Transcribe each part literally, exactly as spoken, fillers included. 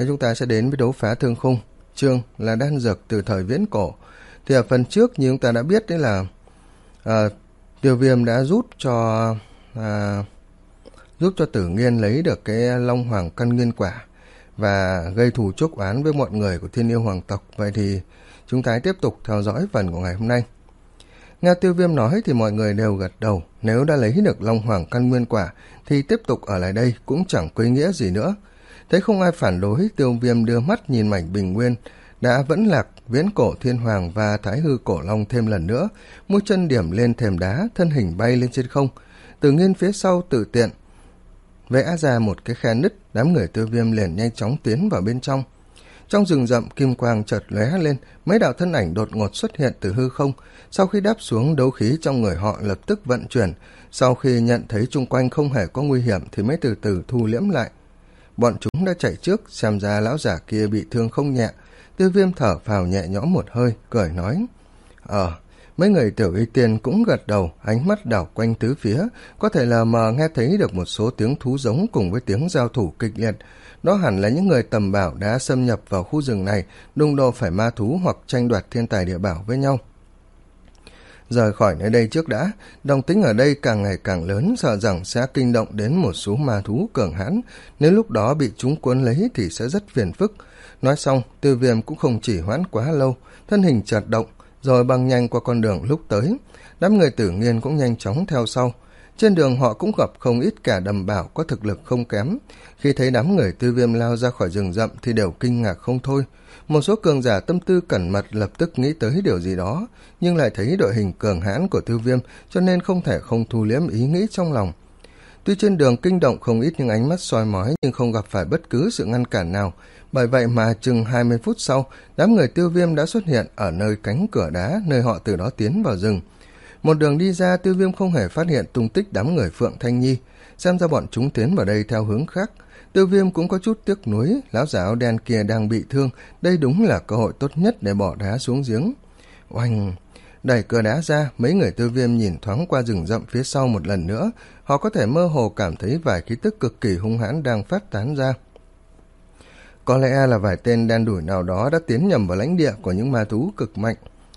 Thế chúng ta sẽ đến với đấu phá thương khung, chương là đan dược từ thời viễn cổ. Thì ở phần trước như chúng ta đã biết đấy là à, Tiêu Viêm đã giúp cho à, giúp cho Tử Nghiên lấy được cái Long Hoàng căn nguyên quả và gây thù chuốc oán với mọi người của Thiên Yêu Hoàng tộc. Vậy thì chúng ta tiếp tục theo dõi phần của ngày hôm nay. Nghe Tiêu Viêm nói thì mọi người đều gật đầu, nếu đã lấy được Long Hoàng căn nguyên quả thì tiếp tục ở lại đây cũng chẳng có ý nghĩa gì nữa. Thấy không ai phản đối, Tiêu Viêm đưa mắt nhìn mảnh bình nguyên đã vẫn lạc viễn cổ thiên hoàng và thái hư cổ long thêm lần nữa, mũi chân điểm lên thềm đá, thân hình bay lên trên không. Tử Nghiên phía sau tự tiện vẽ ra một cái khe nứt, đám người Tiêu Viêm liền nhanh chóng tiến vào bên trong. Trong rừng rậm, kim quang chợt lóe lên, mấy đạo thân ảnh đột ngột xuất hiện từ hư không. Sau khi đáp xuống, đấu khí trong người họ lập tức vận chuyển, sau khi nhận thấy chung quanh không hề có nguy hiểm thì mới từ từ thu liễm lại. Bọn chúng đã chạy trước, xem ra lão giả kia bị thương không nhẹ. Tiêu Viêm thở phào nhẹ nhõm một hơi, cười nói: Ờ, mấy người Tiểu Y Tiên cũng gật đầu, ánh mắt đảo quanh tứ phía, có thể là mờ nghe thấy được một số tiếng thú giống cùng với tiếng giao thủ kịch liệt. Đó hẳn là những người tầm bảo đã xâm nhập vào khu rừng này, đụng độ phải ma thú hoặc tranh đoạt thiên tài địa bảo với nhau. Rời khỏi nơi đây trước đã, động tĩnh ở đây càng ngày càng lớn, sợ rằng sẽ kinh động đến một số ma thú cường hãn, nếu lúc đó bị chúng cuốn lấy thì sẽ rất phiền phức. Nói xong, Tiêu Viêm cũng không chỉ hoãn quá lâu, thân hình chợt động, rồi băng nhanh qua con đường lúc tới. Đám người Tử Nghiên cũng nhanh chóng theo sau. Trên đường họ cũng gặp không ít kẻ đầm bảo có thực lực không kém. Khi thấy đám người Tiêu Viêm lao ra khỏi rừng rậm thì đều kinh ngạc không thôi. Một số cường giả tâm tư cẩn mật lập tức nghĩ tới điều gì đó, nhưng lại thấy đội hình cường hãn của Tiêu Viêm cho nên không thể không thu liễm ý nghĩ trong lòng. Tuy trên đường kinh động không ít những ánh mắt soi mói nhưng không gặp phải bất cứ sự ngăn cản nào. Bởi vậy mà chừng hai mươi phút sau, đám người Tiêu Viêm đã xuất hiện ở nơi cánh cửa đá, nơi họ từ đó tiến vào rừng. Một đường đi ra, Tiêu Viêm không hề phát hiện tung tích đám người Phượng Thanh Nhi, xem ra bọn chúng tiến vào đây theo hướng khác. Tiêu Viêm cũng có chút tiếc nuối, lão giả áo đen kia đang bị thương, đây đúng là cơ hội tốt nhất để bỏ đá xuống giếng. Oanh! Đẩy cửa đá ra, mấy người Tiêu Viêm nhìn thoáng qua rừng rậm phía sau một lần nữa, họ có thể mơ hồ cảm thấy vài khí tức cực kỳ hung hãn đang phát tán ra. Có lẽ là vài tên đen đủi nào đó đã tiến nhầm vào lãnh địa của những ma thú cực mạnh.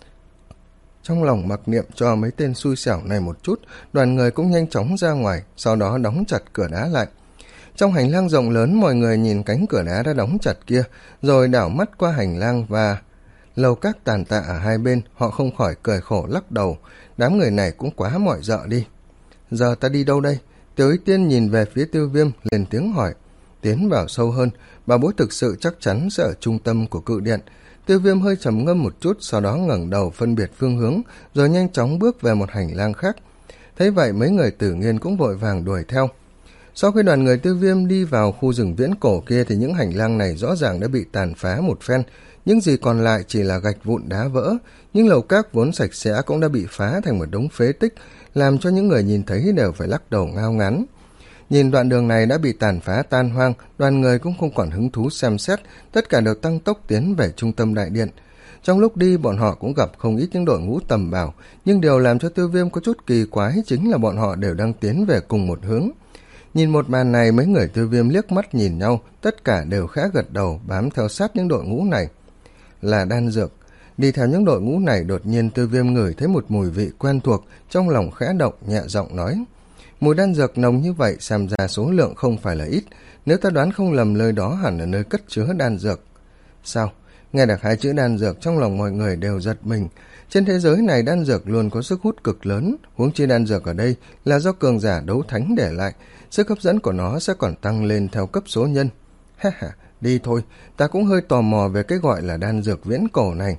Trong lòng mặc niệm cho mấy tên xui xẻo này một chút, đoàn người cũng nhanh chóng ra ngoài, sau đó đóng chặt cửa đá lại. Trong hành lang rộng lớn, mọi người nhìn cánh cửa đá đã đóng chặt kia, rồi đảo mắt qua hành lang và lầu các tàn tạ ở hai bên, họ không khỏi cười khổ lắc đầu. Đám người này cũng quá mỏi dợ đi. Giờ ta đi đâu đây? Tiểu Y Tiên nhìn về phía Tiêu Viêm, lên tiếng hỏi. Tiến vào sâu hơn, bà bối thực sự chắc chắn sẽ ở trung tâm của cự điện. Tiêu Viêm hơi trầm ngâm một chút, sau đó ngẩng đầu phân biệt phương hướng, rồi nhanh chóng bước về một hành lang khác. Thấy vậy, mấy người Tử Nghiên cũng vội vàng đuổi theo. Sau khi đoàn người Tiêu Viêm đi vào khu rừng viễn cổ kia thì những hành lang này rõ ràng đã bị tàn phá một phen, những gì còn lại chỉ là gạch vụn đá vỡ. Những lầu các vốn sạch sẽ cũng đã bị phá thành một đống phế tích, làm cho những người nhìn thấy đều phải lắc đầu ngao ngán. Nhìn đoạn đường này đã bị tàn phá tan hoang, đoàn người cũng không còn hứng thú xem xét, tất cả đều tăng tốc tiến về trung tâm đại điện. Trong lúc đi, bọn họ cũng gặp không ít những đội ngũ tầm bảo, nhưng điều làm cho Tiêu Viêm có chút kỳ quái chính là bọn họ đều đang tiến về cùng một hướng. Nhìn một màn này, mấy người Tiêu Viêm liếc mắt nhìn nhau, tất cả đều khẽ gật đầu bám theo sát những đội ngũ này. Là đan dược. Đi theo những đội ngũ này, đột nhiên Tiêu Viêm ngửi thấy một mùi vị quen thuộc, trong lòng khẽ động, nhẹ giọng nói. Mùi đan dược nồng như vậy, xem ra số lượng không phải là ít, nếu ta đoán không lầm nơi đó hẳn là nơi cất chứa đan dược. Sao? Nghe được hai chữ đan dược, trong lòng mọi người đều giật mình. Trên thế giới này đan dược luôn có sức hút cực lớn, huống chi đan dược ở đây là do cường giả đấu thánh để lại, sức hấp dẫn của nó sẽ còn tăng lên theo cấp số nhân. Ha ha, đi thôi, ta cũng hơi tò mò về cái gọi là đan dược viễn cổ này.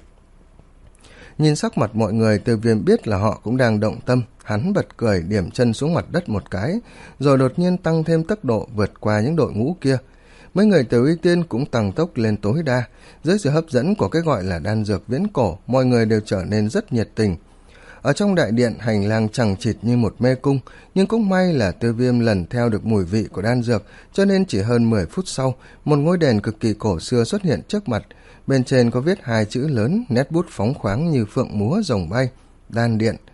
Nhìn sắc mặt mọi người, Tiêu Viêm biết là họ cũng đang động tâm, hắn bật cười điểm chân xuống mặt đất một cái, rồi đột nhiên tăng thêm tốc độ vượt qua những đội ngũ kia. Mấy người Tiểu Y Tiên cũng tăng tốc lên tối đa, dưới sự hấp dẫn của cái gọi là đan dược viễn cổ, mọi người đều trở nên rất nhiệt tình. Ở trong đại điện, hành lang chằng chịt như một mê cung, nhưng cũng may là Tiêu Viêm lần theo được mùi vị của đan dược, cho nên chỉ hơn mười phút sau, một ngôi đèn cực kỳ cổ xưa xuất hiện trước mặt. Bên trên có viết hai chữ lớn, nét bút phóng khoáng như phượng múa rồng bay, đan điện.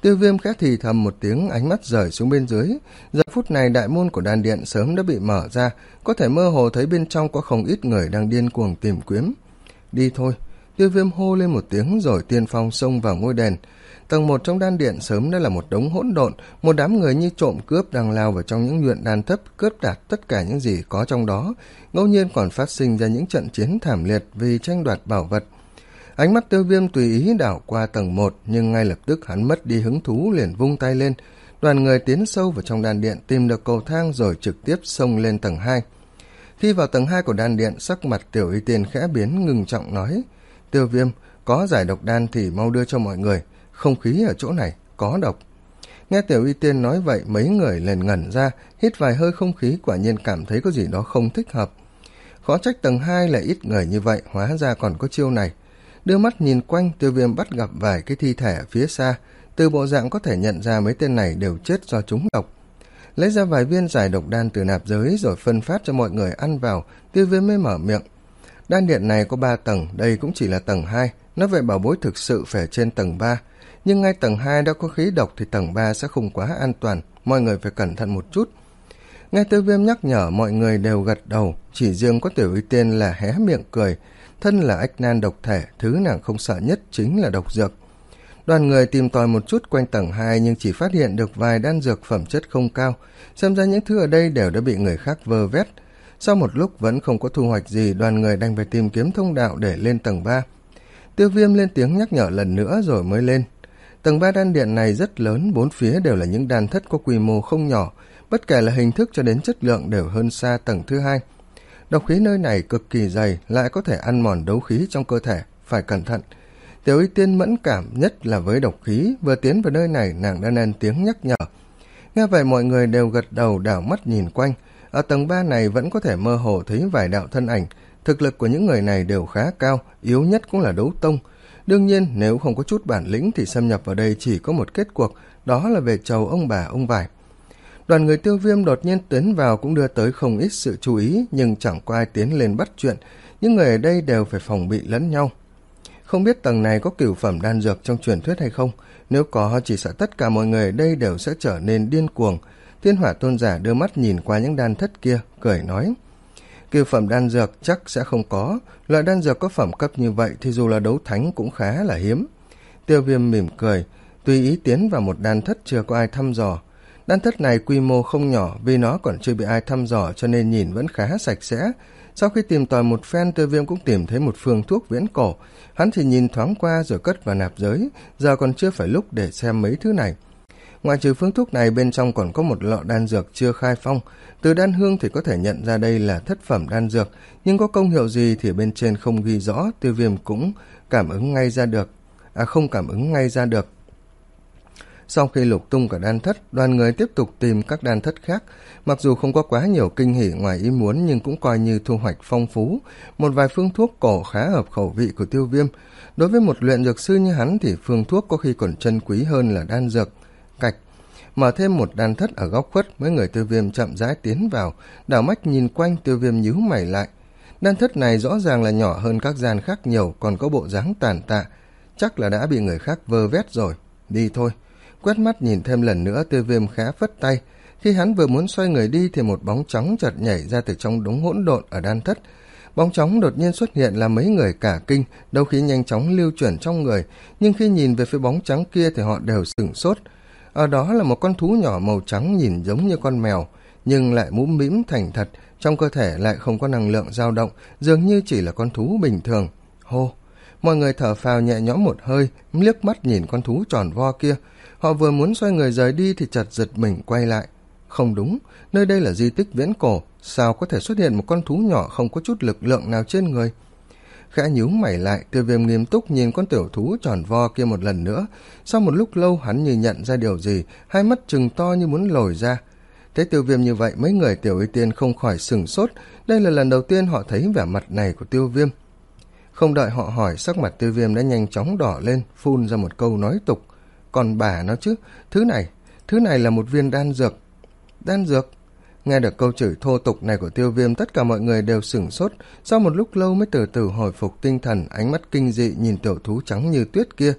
Tiêu Viêm khẽ thì thầm một tiếng, ánh mắt rời xuống bên dưới. Giờ phút này đại môn của đan điện sớm đã bị mở ra, có thể mơ hồ thấy bên trong có không ít người đang điên cuồng tìm kiếm. Đi thôi. Tiêu Viêm hô lên một tiếng rồi tiên phong xông vào ngôi đền. Tầng một trong đan điện sớm đã là một đống hỗn độn, một đám người như trộm cướp đang lao vào trong những luyện đan thất, cướp đoạt tất cả những gì có trong đó. Ngẫu nhiên còn phát sinh ra những trận chiến thảm liệt vì tranh đoạt bảo vật. Ánh mắt Tiêu Viêm tùy ý đảo qua tầng một, nhưng ngay lập tức hắn mất đi hứng thú, liền vung tay lên. Đoàn người tiến sâu vào trong đan điện, tìm được cầu thang rồi trực tiếp xông lên tầng hai. Khi vào tầng hai của đan điện, sắc mặt Tiểu Y Tiên khẽ biến, ngưng trọng nói: Tiêu Viêm, có giải độc đan thì mau đưa cho mọi người, không khí ở chỗ này có độc. Nghe Tiểu Y Tiên nói vậy, mấy người liền ngẩn ra, hít vài hơi không khí, quả nhiên cảm thấy có gì đó không thích hợp. Khó trách tầng hai lại ít người như vậy, hóa ra còn có chiêu này. Đưa mắt nhìn quanh, Tiêu Viêm bắt gặp vài cái thi thể ở phía xa, từ bộ dạng có thể nhận ra mấy tên này đều chết do trúng độc. Lấy ra vài viên giải độc đan từ nạp giới rồi phân phát cho mọi người ăn vào, Tiêu Viêm mới mở miệng. Đan điện này có ba tầng, đây cũng chỉ là tầng hai, nói vậy bảo bối thực sự phải trên tầng ba. Nhưng ngay tầng hai đã có khí độc thì tầng ba sẽ không quá an toàn, mọi người phải cẩn thận một chút. Nghe Tiêu Viêm nhắc nhở, mọi người đều gật đầu, chỉ riêng có Tiểu Y Tiên là hé miệng cười. Thân là ách nan độc thể, thứ nàng không sợ nhất chính là độc dược. Đoàn người tìm tòi một chút quanh tầng hai nhưng chỉ phát hiện được vài đan dược phẩm chất không cao, xem ra những thứ ở đây đều đã bị người khác vơ vét. Sau một lúc vẫn không có thu hoạch gì, đoàn người đành phải tìm kiếm thông đạo để lên tầng ba. Tiêu Viêm lên tiếng nhắc nhở lần nữa rồi mới lên. Tầng ba đan điện này rất lớn, bốn phía đều là những đan thất có quy mô không nhỏ, bất kể là hình thức cho đến chất lượng đều hơn xa tầng thứ hai. Độc khí nơi này cực kỳ dày, lại có thể ăn mòn đấu khí trong cơ thể, phải cẩn thận. Tiểu Y Tiên mẫn cảm nhất là với độc khí, vừa tiến vào nơi này nàng đã lên tiếng nhắc nhở. Nghe vậy mọi người đều gật đầu, đảo mắt nhìn quanh. Ở tầng ba này vẫn có thể mơ hồ thấy vài đạo thân ảnh, thực lực của những người này đều khá cao, yếu nhất cũng là đấu tông. Đương nhiên nếu không có chút bản lĩnh thì xâm nhập vào đây chỉ có một kết cuộc, đó là về chầu ông bà ông vải. Đoàn người Tiêu Viêm đột nhiên tiến vào cũng đưa tới không ít sự chú ý, nhưng chẳng có ai tiến lên bắt chuyện, những người ở đây đều phải phòng bị lẫn nhau. Không biết tầng này có cửu phẩm đan dược trong truyền thuyết hay không, nếu có chỉ sợ tất cả mọi người ở đây đều sẽ trở nên điên cuồng. Thiên Hỏa Tôn giả đưa mắt nhìn qua những đan thất kia, cười nói: Cửu phẩm đan dược chắc sẽ không có, loại đan dược có phẩm cấp như vậy thì dù là đấu thánh cũng khá là hiếm. Tiêu Viêm mỉm cười, tùy ý tiến vào một đan thất chưa có ai thăm dò. Đan thất này quy mô không nhỏ, vì nó còn chưa bị ai thăm dò cho nên nhìn vẫn khá sạch sẽ. Sau khi tìm tòi một phen, Tiêu Viêm cũng tìm thấy một phương thuốc viễn cổ. Hắn thì nhìn thoáng qua rồi cất vào nạp giới, giờ còn chưa phải lúc để xem mấy thứ này. Ngoài trừ phương thuốc này, bên trong còn có một lọ đan dược chưa khai phong. Từ đan hương thì có thể nhận ra đây là thất phẩm đan dược, nhưng có công hiệu gì thì bên trên không ghi rõ, Tiêu Viêm cũng cảm ứng ngay ra được. À không cảm ứng ngay ra được. Sau khi lục tung cả đan thất, đoàn người tiếp tục tìm các đan thất khác. Mặc dù không có quá nhiều kinh hỉ ngoài ý muốn nhưng cũng coi như thu hoạch phong phú. Một vài phương thuốc cổ khá hợp khẩu vị của Tiêu Viêm. Đối với một luyện dược sư như hắn thì phương thuốc có khi còn chân quý hơn là đan dược. Cạch. Mở thêm một đan thất ở góc khuất, mấy người Tiêu Viêm chậm rãi tiến vào. Đảo mắt nhìn quanh, Tiêu Viêm nhíu mày lại. Đan thất này rõ ràng là nhỏ hơn các gian khác nhiều, còn có bộ dáng tàn tạ. Chắc là đã bị người khác vơ vét rồi. Đi thôi. Quét mắt nhìn thêm lần nữa, Tiêu Viêm khá phất tay. Khi hắn vừa muốn xoay người đi thì một bóng trắng chợt nhảy ra từ trong đống hỗn độn ở đan thất. Bóng trắng đột nhiên xuất hiện làm mấy người cả kinh, đấu khí nhanh chóng lưu chuyển trong người, nhưng khi nhìn về phía bóng trắng kia thì họ đều sửng sốt. Ở đó là một con thú nhỏ màu trắng nhìn giống như con mèo, nhưng lại mũm mĩm thành thật, trong cơ thể lại không có năng lượng dao động, dường như chỉ là con thú bình thường. Hô! Mọi người thở phào nhẹ nhõm một hơi, liếc mắt nhìn con thú tròn vo kia. Họ vừa muốn xoay người rời đi thì chợt giật mình quay lại. Không đúng, nơi đây là di tích viễn cổ, sao có thể xuất hiện một con thú nhỏ không có chút lực lượng nào trên người? Khẽ nhíu mày lại, Tiêu Viêm nghiêm túc nhìn con tiểu thú tròn vo kia một lần nữa. Sau một lúc lâu hắn như nhận ra điều gì, hai mắt trừng to như muốn lồi ra. Thấy Tiêu Viêm như vậy, mấy người Tiểu Y Tiên không khỏi sửng sốt, đây là lần đầu tiên họ thấy vẻ mặt này của Tiêu Viêm. Không đợi họ hỏi, sắc mặt Tiêu Viêm đã nhanh chóng đỏ lên, phun ra một câu nói tục. Còn bà nó chứ, thứ này, thứ này là một viên đan dược. Đan dược? Nghe được câu chửi thô tục này của Tiêu Viêm, tất cả mọi người đều sửng sốt, sau một lúc lâu mới từ từ hồi phục tinh thần, ánh mắt kinh dị nhìn tiểu thú trắng như tuyết kia.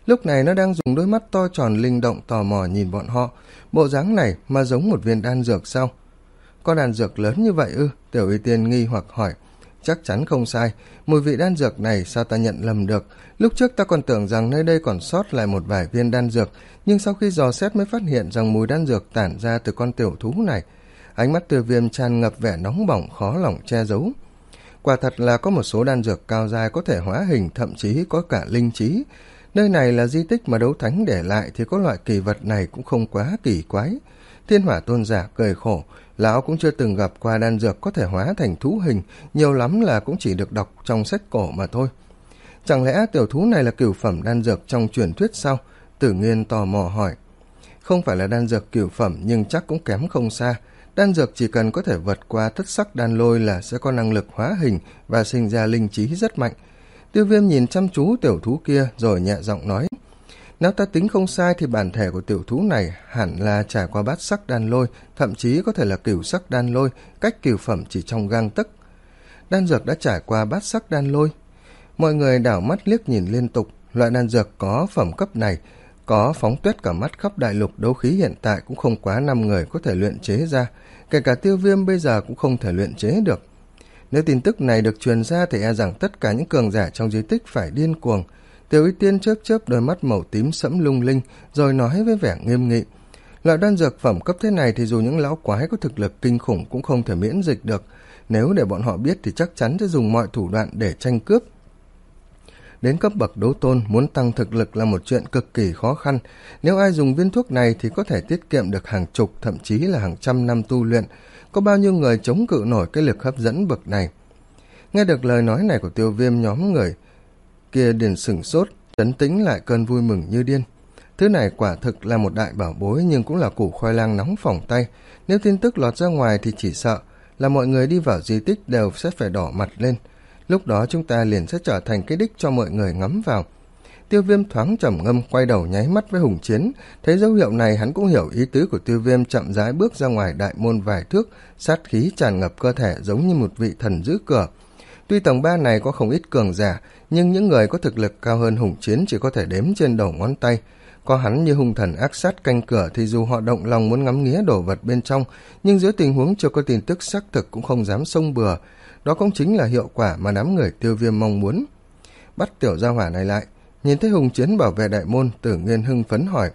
Lúc này nó đang dùng đôi mắt to tròn linh động tò mò nhìn bọn họ. Bộ dáng này mà giống một viên đan dược sao? Có đan dược lớn như vậy ư? Tiểu Y Tiên nghi hoặc hỏi. Chắc chắn không sai, mùi vị đan dược này sao ta nhận lầm được? Lúc trước ta còn tưởng rằng nơi đây còn sót lại một vài viên đan dược, nhưng sau khi dò xét mới phát hiện rằng mùi đan dược tản ra từ con tiểu thú này. Ánh mắt Tiêu Viêm tràn ngập vẻ nóng bỏng khó lòng che giấu. Quả thật là có một số đan dược cao dai có thể hóa hình, thậm chí có cả linh trí. Nơi này là di tích mà đấu thánh để lại thì có loại kỳ vật này cũng không quá kỳ quái. Thiên Hỏa Tôn giả cười khổ, lão cũng chưa từng gặp qua đan dược có thể hóa thành thú hình, nhiều lắm là cũng chỉ được đọc trong sách cổ mà thôi. Chẳng lẽ tiểu thú này là cửu phẩm đan dược trong truyền thuyết sao? Tử Nghiên tò mò hỏi. Không phải là đan dược cửu phẩm nhưng chắc cũng kém không xa. Đan dược chỉ cần có thể vượt qua thất sắc đan lôi là sẽ có năng lực hóa hình và sinh ra linh trí rất mạnh. Tiêu Viêm nhìn chăm chú tiểu thú kia rồi nhẹ giọng nói. Nếu ta tính không sai thì bản thể của tiểu thú này hẳn là trải qua bát sắc đan lôi, thậm chí có thể là cửu sắc đan lôi, cách cửu phẩm chỉ trong gang tấc. Đan dược đã trải qua bát sắc đan lôi. Mọi người đảo mắt liếc nhìn liên tục, loại đan dược có phẩm cấp này, có phóng tuyết cả mắt khắp đại lục đấu khí hiện tại cũng không quá năm người có thể luyện chế ra, kể cả Tiêu Viêm bây giờ cũng không thể luyện chế được. Nếu tin tức này được truyền ra thì e rằng tất cả những cường giả trong di tích phải điên cuồng. Tiểu Y Tiên chớp chớp đôi mắt màu tím sẫm lung linh rồi nói với vẻ nghiêm nghị. Loại đan dược phẩm cấp thế này thì dù những lão quái có thực lực kinh khủng cũng không thể miễn dịch được. Nếu để bọn họ biết thì chắc chắn sẽ dùng mọi thủ đoạn để tranh cướp. Đến cấp bậc đấu tôn, muốn tăng thực lực là một chuyện cực kỳ khó khăn. Nếu ai dùng viên thuốc này thì có thể tiết kiệm được hàng chục, thậm chí là hàng trăm năm tu luyện. Có bao nhiêu người chống cự nổi cái lực hấp dẫn bậc này? Nghe được lời nói này của Tiêu Viêm, nhóm người kia liền sửng sốt, trấn tĩnh lại cơn vui mừng như điên. Thứ này quả thực là một đại bảo bối nhưng cũng là củ khoai lang nóng phỏng tay. Nếu tin tức lọt ra ngoài thì chỉ sợ là mọi người đi vào di tích đều sẽ phải đỏ mặt lên. Lúc đó chúng ta liền sẽ trở thành cái đích cho mọi người ngắm vào. Tiêu Viêm thoáng trầm ngâm quay đầu nháy mắt với Hùng Chiến. Thấy dấu hiệu này hắn cũng hiểu ý tứ của Tiêu Viêm, chậm rãi bước ra ngoài đại môn vài thước, sát khí tràn ngập cơ thể giống như một vị thần giữ cửa. Tuy tầng ba này có không ít cường giả, nhưng những người có thực lực cao hơn Hùng Chiến chỉ có thể đếm trên đầu ngón tay. Có hắn như hung thần ác sát canh cửa thì dù họ động lòng muốn ngắm nghía đồ vật bên trong, nhưng dưới tình huống chưa có tin tức xác thực cũng không dám xông bừa. Đó cũng chính là hiệu quả mà đám người Tiêu Viêm mong muốn. Bắt tiểu gia hỏa này lại. Nhìn thấy Hùng Chiến bảo vệ đại môn, Tử Nghiên hưng phấn hỏi.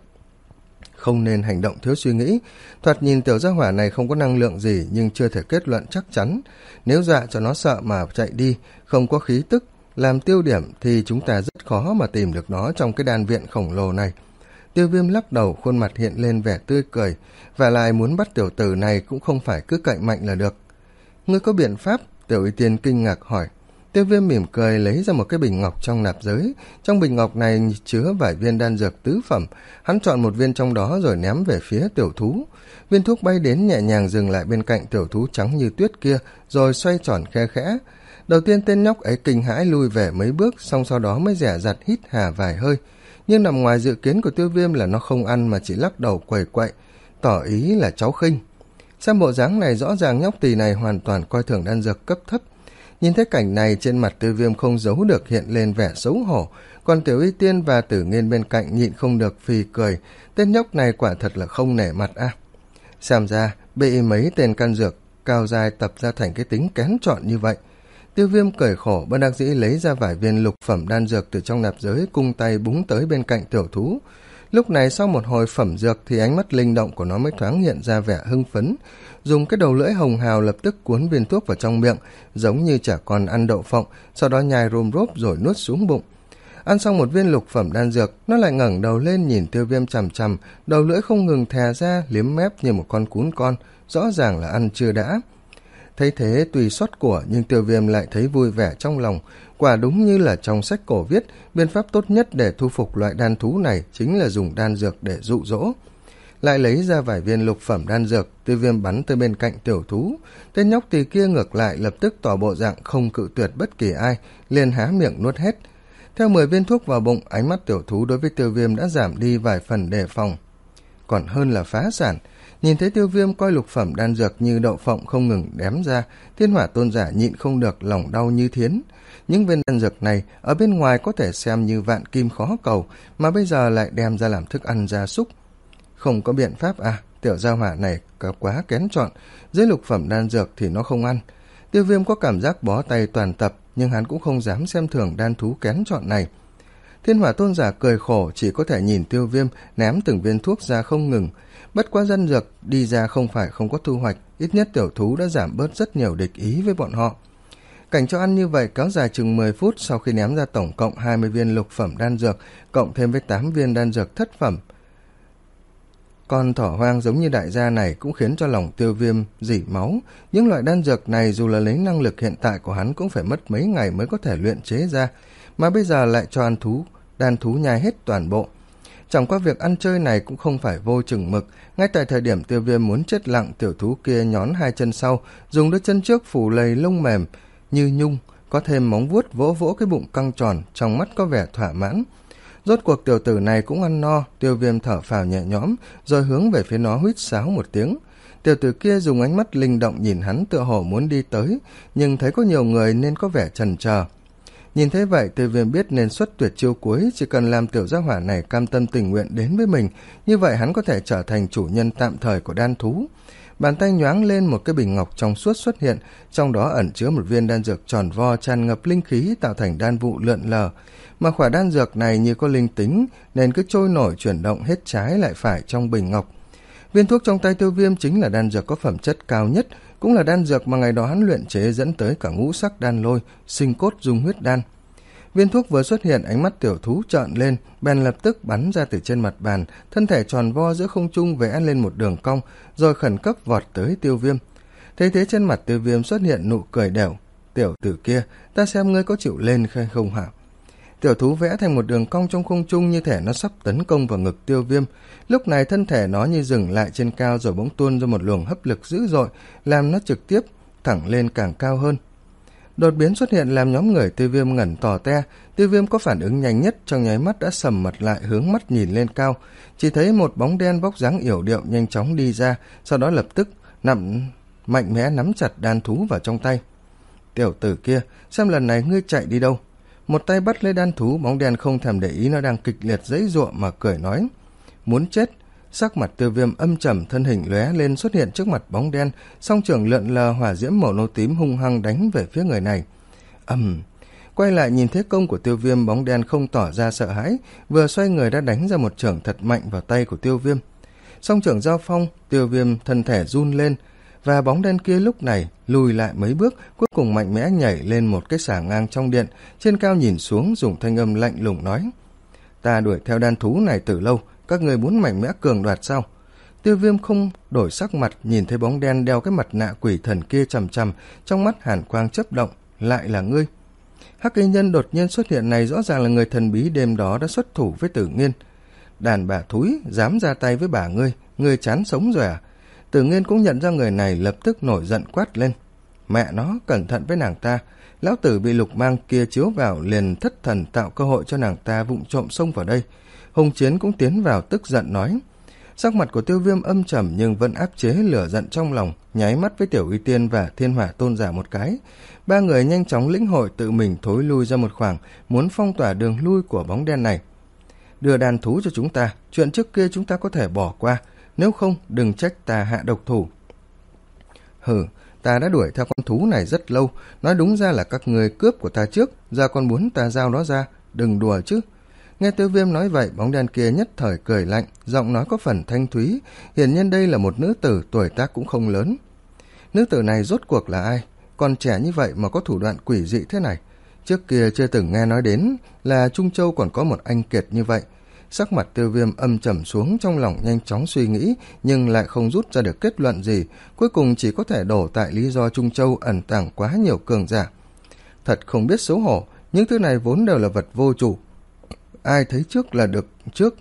Không nên hành động thiếu suy nghĩ. Thoạt nhìn tiểu gia hỏa này không có năng lượng gì nhưng chưa thể kết luận chắc chắn. Nếu dọa cho nó sợ mà chạy đi, không có khí tức làm tiêu điểm thì chúng ta rất khó mà tìm được nó trong cái đan viện khổng lồ này. Tiêu Viêm lắc đầu, khuôn mặt hiện lên vẻ tươi cười. Và lại muốn bắt tiểu tử này cũng không phải cứ cậy mạnh là được. Ngươi có biện pháp? Tiểu Y Tiên kinh ngạc hỏi. Tiêu Viêm mỉm cười lấy ra một cái bình ngọc trong nạp giới. Trong bình ngọc này chứa vài viên đan dược tứ phẩm. Hắn chọn một viên trong đó rồi ném về phía tiểu thú. Viên thuốc bay đến nhẹ nhàng dừng lại bên cạnh tiểu thú trắng như tuyết kia, rồi xoay tròn khe khẽ. Đầu tiên tên nhóc ấy kinh hãi lui về mấy bước, xong sau đó mới dè dặt hít hà vài hơi. Nhưng nằm ngoài dự kiến của Tiêu Viêm là nó không ăn mà chỉ lắc đầu quẩy quậy, tỏ ý là cháu khinh. Xem bộ dáng này rõ ràng nhóc tỳ này hoàn toàn coi thường đan dược cấp thấp. Nhìn thấy cảnh này trên mặt Tiêu Viêm không giấu được hiện lên vẻ xấu hổ, còn Tiểu Y Tiên và Tử Nghiên bên cạnh nhịn không được phì cười. Tên nhóc này quả thật là không nể mặt a. À. Xem ra bị mấy tên can dược cao dài tập ra thành cái tính kén chọn như vậy. Tiêu Viêm cười khổ bất đắc dĩ lấy ra vài viên lục phẩm đan dược từ trong nạp giới, cung tay búng tới bên cạnh tiểu thú. Lúc này sau một hồi phẩm dược thì ánh mắt linh động của nó mới thoáng hiện ra vẻ hưng phấn, dùng cái đầu lưỡi hồng hào lập tức cuốn viên thuốc vào trong miệng, giống như chả còn ăn đậu phộng, sau đó nhai rôm rốp rồi nuốt xuống bụng. Ăn xong một viên lục phẩm đan dược, nó lại ngẩng đầu lên nhìn Tiêu Viêm chằm chằm, đầu lưỡi không ngừng thè ra liếm mép như một con cún con, rõ ràng là ăn chưa đã. Thấy thế tuy xót của nhưng Tiêu Viêm lại thấy vui vẻ trong lòng. Quả đúng như là trong sách cổ viết, biện pháp tốt nhất để thu phục loại đan thú này chính là dùng đan dược để dụ dỗ. Lại lấy ra vài viên lục phẩm đan dược, Tiêu Viêm bắn tới bên cạnh tiểu thú. Tên nhóc tỳ kia ngược lại lập tức tỏ bộ dạng không cự tuyệt bất kỳ ai, liền há miệng nuốt hết. Theo mười viên thuốc vào bụng, ánh mắt tiểu thú đối với Tiêu Viêm đã giảm đi vài phần đề phòng. Còn hơn là phá sản. Nhìn thấy Tiêu Viêm coi lục phẩm đan dược như đậu phộng không ngừng đếm ra, Thiên Hỏa tôn giả nhịn không được, lòng đau như thiến. Những viên đan dược này ở bên ngoài có thể xem như vạn kim khó cầu, mà bây giờ lại đem ra làm thức ăn gia súc. Không có biện pháp à, tiểu gia hỏa này quá kén chọn, dưới lục phẩm đan dược thì nó không ăn. Tiêu Viêm có cảm giác bó tay toàn tập, nhưng hắn cũng không dám xem thường đan thú kén chọn này. Thiên Hỏa tôn giả cười khổ, chỉ có thể nhìn Tiêu Viêm ném từng viên thuốc ra không ngừng. Bất quá dân dược đi ra không phải không có thu hoạch, ít nhất tiểu thú đã giảm bớt rất nhiều địch ý với bọn họ. Cảnh cho ăn như vậy kéo dài chừng mười phút sau khi ném ra tổng cộng hai mươi viên lục phẩm đan dược, cộng thêm với tám viên đan dược thất phẩm. Con thỏ hoang giống như đại gia này cũng khiến cho lòng Tiêu Viêm rỉ máu. Những loại đan dược này dù là lấy năng lực hiện tại của hắn cũng phải mất mấy ngày mới có thể luyện chế ra, mà bây giờ lại cho ăn thú, đan thú nhai hết toàn bộ. Chẳng qua việc ăn chơi này cũng không phải vô chừng mực. Ngay tại thời điểm Tiêu Viêm muốn chết lặng, tiểu thú kia nhón hai chân sau, dùng đôi chân trước phủ lầy lông mềm như nhung, có thêm móng vuốt vỗ vỗ cái bụng căng tròn, trong mắt có vẻ thỏa mãn. Rốt cuộc tiểu tử này cũng ăn no, Tiêu Viêm thở phào nhẹ nhõm, rồi hướng về phía nó huýt sáo một tiếng. Tiểu tử kia dùng ánh mắt linh động nhìn hắn, tựa hồ muốn đi tới, nhưng thấy có nhiều người nên có vẻ chần chờ. Nhìn thấy vậy, Tiêu Viêm biết nên xuất tuyệt chiêu cuối, chỉ cần làm tiểu gia hỏa này cam tâm tình nguyện đến với mình, như vậy hắn có thể trở thành chủ nhân tạm thời của đan thú. Bàn tay nhoáng lên, một cái bình ngọc trong suốt xuất hiện, trong đó ẩn chứa một viên đan dược tròn vo tràn ngập linh khí tạo thành đan vụ lượn lờ, mà quả đan dược này như có linh tính nên cứ trôi nổi chuyển động hết trái lại phải trong bình ngọc. Viên thuốc trong tay Tiêu Viêm chính là đan dược có phẩm chất cao nhất, cũng là đan dược mà ngày đó hắn luyện chế dẫn tới cả ngũ sắc đan lôi, sinh cốt dung huyết đan. Viên thuốc vừa xuất hiện, ánh mắt tiểu thú trợn lên, bèn lập tức bắn ra từ trên mặt bàn, thân thể tròn vo giữa không trung vẽ lên một đường cong, rồi khẩn cấp vọt tới Tiêu Viêm. Thấy thế trên mặt Tiêu Viêm xuất hiện nụ cười đẻo. Tiểu tử kia, ta xem ngươi có chịu lên hay không hả? Tiểu thú vẽ thành một đường cong trong không trung như thể nó sắp tấn công vào ngực Tiêu Viêm. Lúc này thân thể nó như dừng lại trên cao rồi bỗng tuôn ra một luồng hấp lực dữ dội, làm nó trực tiếp thẳng lên càng cao hơn. Đột biến xuất hiện làm nhóm người Tiêu Viêm ngẩn tò te. Tiêu Viêm có phản ứng nhanh nhất, trong nháy mắt đã sầm mặt lại, hướng mắt nhìn lên cao, chỉ thấy một bóng đen vóc dáng yểu điệu nhanh chóng đi ra, sau đó lập tức nằm mạnh mẽ nắm chặt đan thú vào trong tay. Tiểu tử kia, xem lần này ngươi chạy đi đâu? Một tay bắt lấy đan thú, bóng đen không thèm để ý nó đang kịch liệt giãy giụa mà cười nói: muốn chết. Sắc mặt Tiêu Viêm âm trầm, thân hình lóe lên xuất hiện trước mặt bóng đen, song trường lượn lờ hỏa diễm màu nâu tím hung hăng đánh về phía người này. Ầm! Uhm. Quay lại nhìn thế công của Tiêu Viêm, bóng đen không tỏ ra sợ hãi, vừa xoay người đã đánh ra một chưởng thật mạnh vào tay của Tiêu Viêm. Song chưởng giao phong, Tiêu Viêm thân thể run lên, và bóng đen kia lúc này lùi lại mấy bước, cuối cùng mạnh mẽ nhảy lên một cái xà ngang trong điện, trên cao nhìn xuống, dùng thanh âm lạnh lùng nói: ta đuổi theo đan thú này từ lâu, các người muốn mạnh mẽ cường đoạt sao? Tiêu Viêm không đổi sắc mặt, nhìn thấy bóng đen đeo cái mặt nạ quỷ thần kia chằm chằm, trong mắt hàn quang chớp động. Lại là ngươi? Hắc y nhân đột nhiên xuất hiện này rõ ràng là người thần bí đêm đó đã xuất thủ với Tử Nghiên. Đàn bà thúi, dám ra tay với bà ngươi, ngươi chán sống rồi à? Tử Nghiên cũng nhận ra người này, lập tức nổi giận quát lên: mẹ nó, cẩn thận với nàng ta! Lão tử bị lục mang kia chiếu vào, liền thất thần tạo cơ hội cho nàng ta vụng trộm xông vào đây. Hùng Chiến cũng tiến vào, tức giận nói. Sắc mặt của Tiêu Viêm âm trầm nhưng vẫn áp chế lửa giận trong lòng, nháy mắt với Tiểu Y Tiên và Thiên Hỏa tôn giả một cái. Ba người nhanh chóng lĩnh hội, tự mình thối lui ra một khoảng, muốn phong tỏa đường lui của bóng đen này. Đưa đàn thú cho chúng ta, chuyện trước kia chúng ta có thể bỏ qua, nếu không đừng trách ta hạ độc thủ. Hừ, ta đã đuổi theo con thú này rất lâu, nói đúng ra là các người cướp của ta trước, giờ còn muốn ta giao nó ra, đừng đùa chứ. Nghe Tiêu Viêm nói vậy, bóng đen kia nhất thời cười lạnh, giọng nói có phần thanh thúy, hiển nhiên đây là một nữ tử tuổi tác cũng không lớn. Nữ tử này rốt cuộc là ai? Còn trẻ như vậy mà có thủ đoạn quỷ dị thế này. Trước kia chưa từng nghe nói đến là Trung Châu còn có một anh kiệt như vậy. Sắc mặt Tiêu Viêm âm trầm xuống, trong lòng nhanh chóng suy nghĩ, nhưng lại không rút ra được kết luận gì, cuối cùng chỉ có thể đổ tại lý do Trung Châu ẩn tàng quá nhiều cường giả. Thật không biết xấu hổ, những thứ này vốn đều là vật vô chủ. Ai thấy trước là được trước.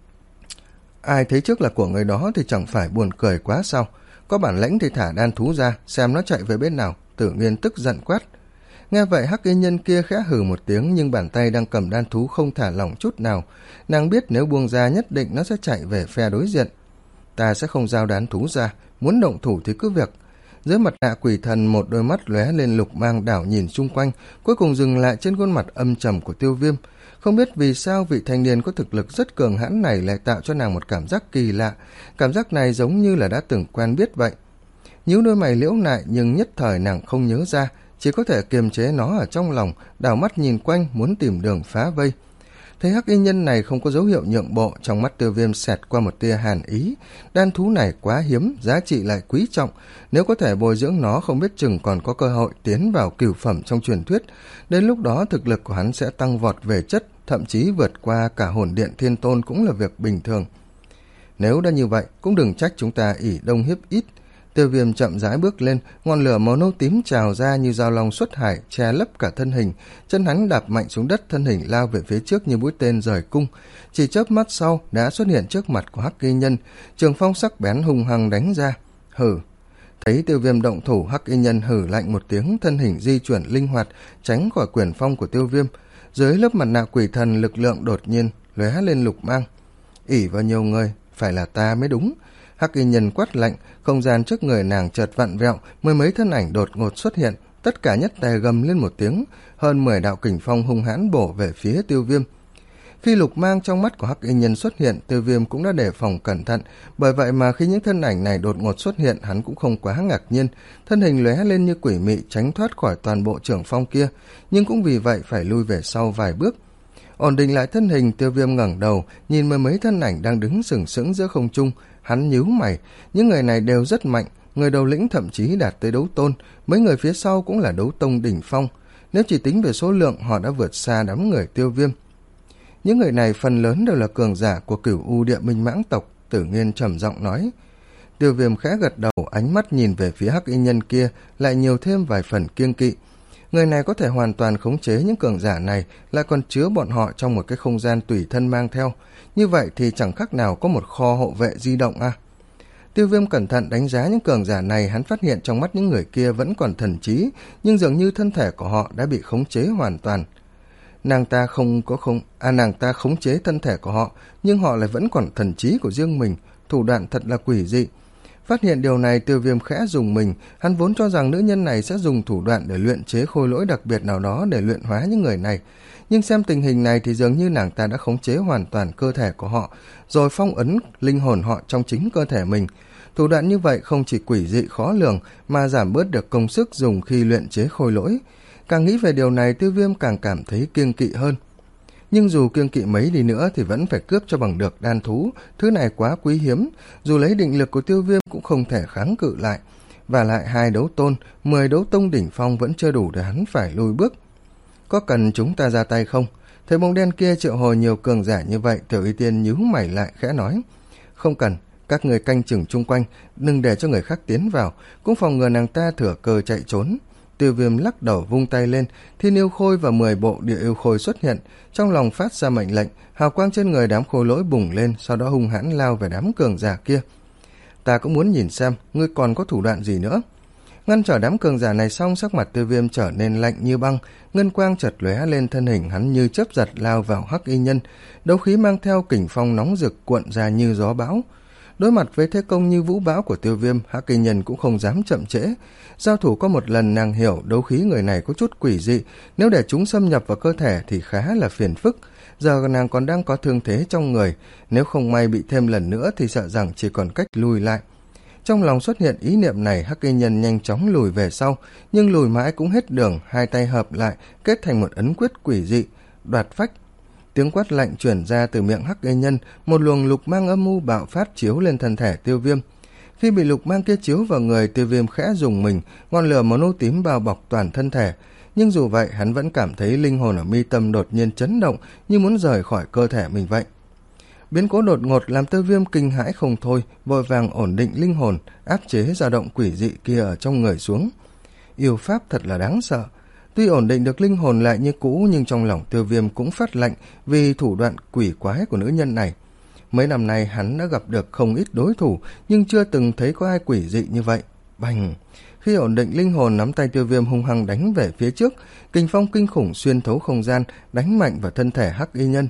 Ai thấy trước là của người đó thì chẳng phải buồn cười quá sao? Có bản lãnh thì thả đan thú ra, xem nó chạy về bên nào. Tử Nghiên tức giận quát. Nghe vậy hắc y nhân kia khẽ hừ một tiếng, nhưng bàn tay đang cầm đan thú không thả lỏng chút nào. Nàng biết nếu buông ra nhất định nó sẽ chạy về phe đối diện. ta sẽ không giao đán thú ra, muốn động thủ thì cứ việc. Dưới mặt nạ quỷ thần, một đôi mắt lóe lên lục mang đảo nhìn xung quanh, cuối cùng dừng lại trên khuôn mặt âm trầm của Tiêu Viêm. Không biết vì sao vị thanh niên có thực lực rất cường hãn này lại tạo cho nàng một cảm giác kỳ lạ, cảm giác này giống như là đã từng quen biết vậy. Nhíu đôi mày liễu nại, nhưng nhất thời nàng không nhớ ra, chỉ có thể kiềm chế nó ở trong lòng, đảo mắt nhìn quanh muốn tìm đường phá vây. Thấy hắc y nhân này không có dấu hiệu nhượng bộ, trong mắt Tiêu Viêm xẹt qua một tia hàn ý. Đan thú này quá hiếm, giá trị lại quý trọng, nếu có thể bồi dưỡng nó không biết chừng còn có cơ hội tiến vào cửu phẩm trong truyền thuyết. Đến lúc đó thực lực của hắn sẽ tăng vọt về chất, thậm chí vượt qua cả hồn điện thiên tôn cũng là việc bình thường. Nếu đã như vậy, cũng đừng trách chúng ta ỷ đông hiếp ít. Tiêu Viêm chậm rãi bước lên, ngọn lửa màu nâu tím trào ra như dao long xuất hải, che lấp cả thân hình. Chân hắn đạp mạnh xuống đất, thân hình lao về phía trước như mũi tên rời cung. Chỉ chớp mắt sau đã xuất hiện trước mặt của hắc y nhân, trường phong sắc bén hung hăng đánh ra. Hử! Thấy Tiêu Viêm động thủ, hắc y nhân hử lạnh một tiếng, thân hình di chuyển linh hoạt, tránh khỏi quyền phong của Tiêu Viêm. Dưới lớp mặt nạ quỷ thần, lực lượng đột nhiên lóe lên lục mang. Ỷ vào nhiều người, phải là ta mới đúng. Hắc y nhân quát lạnh, không gian trước người nàng chợt vặn vẹo, mười mấy thân ảnh đột ngột xuất hiện, tất cả nhất tề gầm lên một tiếng, hơn mười đạo kình phong hung hãn bổ về phía Tiêu Viêm. Khi lục mang trong mắt của hắc y nhân xuất hiện, Tiêu Viêm cũng đã đề phòng cẩn thận, bởi vậy mà khi những thân ảnh này đột ngột xuất hiện, hắn cũng không quá ngạc nhiên, thân hình lóe lên như quỷ mị tránh thoát khỏi toàn bộ trưởng phong kia, nhưng cũng vì vậy phải lui về sau vài bước. Ổn định lại thân hình, Tiêu Viêm ngẩng đầu, nhìn mười mấy thân ảnh đang đứng sừng sững giữa không trung, hắn nhíu mày, những người này đều rất mạnh, người đầu lĩnh thậm chí đạt tới đấu tôn, mấy người phía sau cũng là đấu tông đỉnh phong, nếu chỉ tính về số lượng họ đã vượt xa đám người Tiêu Viêm. Những người này phần lớn đều là cường giả của Cửu U Địa Minh Mãng tộc, Tử Nghiên trầm giọng nói. Tiêu Viêm khẽ gật đầu, ánh mắt nhìn về phía hắc y nhân kia lại nhiều thêm vài phần kiêng kỵ. Người này có thể hoàn toàn khống chế những cường giả này, lại còn chứa bọn họ trong một cái không gian tùy thân mang theo, như vậy thì chẳng khác nào có một kho hộ vệ di động à. Tiêu Viêm cẩn thận đánh giá những cường giả này, hắn phát hiện trong mắt những người kia vẫn còn thần trí, nhưng dường như thân thể của họ đã bị khống chế hoàn toàn. Nàng ta không có không à nàng ta khống chế thân thể của họ, nhưng họ lại vẫn còn thần trí của riêng mình, thủ đoạn thật là quỷ dị. Phát hiện điều này, Tiêu Viêm khẽ dùng mình, hắn vốn cho rằng nữ nhân này sẽ dùng thủ đoạn để luyện chế khôi lỗi đặc biệt nào đó để luyện hóa những người này, nhưng xem tình hình này thì dường như nàng ta đã khống chế hoàn toàn cơ thể của họ, rồi phong ấn linh hồn họ trong chính cơ thể mình. Thủ đoạn như vậy không chỉ quỷ dị khó lường mà giảm bớt được công sức dùng khi luyện chế khôi lỗi. Càng nghĩ về điều này, Tiêu Viêm càng cảm thấy kiêng kỵ hơn. Nhưng dù kiêng kỵ mấy đi nữa thì vẫn phải cướp cho bằng được đan thú, thứ này quá quý hiếm, dù lấy định lực của Tiêu Viêm cũng không thể kháng cự lại. Và lại hai đấu tôn, mười đấu tông đỉnh phong vẫn chưa đủ để hắn phải lùi bước. Có cần chúng ta ra tay không? Thấy bóng đen kia triệu hồi nhiều cường giả như vậy, Tiểu Y Tiên nhíu mày lại khẽ nói. Không cần, các người canh chừng chung quanh, đừng để cho người khác tiến vào, cũng phòng ngừa nàng ta thừa cơ chạy trốn. Tiêu Viêm lắc đầu vung tay lên, Thiên Yêu Khôi và mười bộ Địa Yêu Khôi xuất hiện, trong lòng phát ra mệnh lệnh, hào quang trên người đám khôi lỗi bùng lên, sau đó hung hãn lao về đám cường giả kia. Ta cũng muốn nhìn xem, ngươi còn có thủ đoạn gì nữa. Ngăn trở đám cường giả này xong, sắc mặt Tiêu Viêm trở nên lạnh như băng, ngân quang chợt lóe lên, thân hình hắn như chớp giật lao vào hắc y nhân, đấu khí mang theo kình phong nóng rực cuộn ra như gió bão. Đối mặt với thế công như vũ bão của Tiêu Viêm, hắc y nhân cũng không dám chậm trễ. Giao thủ có một lần, nàng hiểu đấu khí người này có chút quỷ dị, nếu để chúng xâm nhập vào cơ thể thì khá là phiền phức. Giờ nàng còn đang có thương thế trong người, nếu không may bị thêm lần nữa thì sợ rằng chỉ còn cách lùi lại. Trong lòng xuất hiện ý niệm này, hắc y nhân nhanh chóng lùi về sau, nhưng lùi mãi cũng hết đường, hai tay hợp lại kết thành một ấn quyết quỷ dị, đoạt phách. Tiếng quát lạnh truyền ra từ miệng hắc y nhân, một luồng lục mang âm u bạo phát chiếu lên thân thể Tiêu Viêm. Khi bị lục mang kia chiếu vào người, Tiêu Viêm khẽ dùng mình, ngọn lửa màu nâu tím bao bọc toàn thân thể, nhưng dù vậy hắn vẫn cảm thấy linh hồn ở mi tâm đột nhiên chấn động như muốn rời khỏi cơ thể mình vậy. Biến cố đột ngột làm Tiêu Viêm kinh hãi không thôi, vội vàng ổn định linh hồn, áp chế dao động quỷ dị kia ở trong người xuống. Yêu pháp thật là đáng sợ. Tuy ổn định được linh hồn lại như cũ, nhưng trong lòng Tiêu Viêm cũng phát lạnh vì thủ đoạn quỷ quái của nữ nhân này. Mấy năm nay hắn đã gặp được không ít đối thủ, nhưng chưa từng thấy có ai quỷ dị như vậy. Bành! Khi ổn định linh hồn, nắm tay Tiêu Viêm hung hăng đánh về phía trước, kình phong kinh khủng xuyên thấu không gian, đánh mạnh vào thân thể hắc y nhân.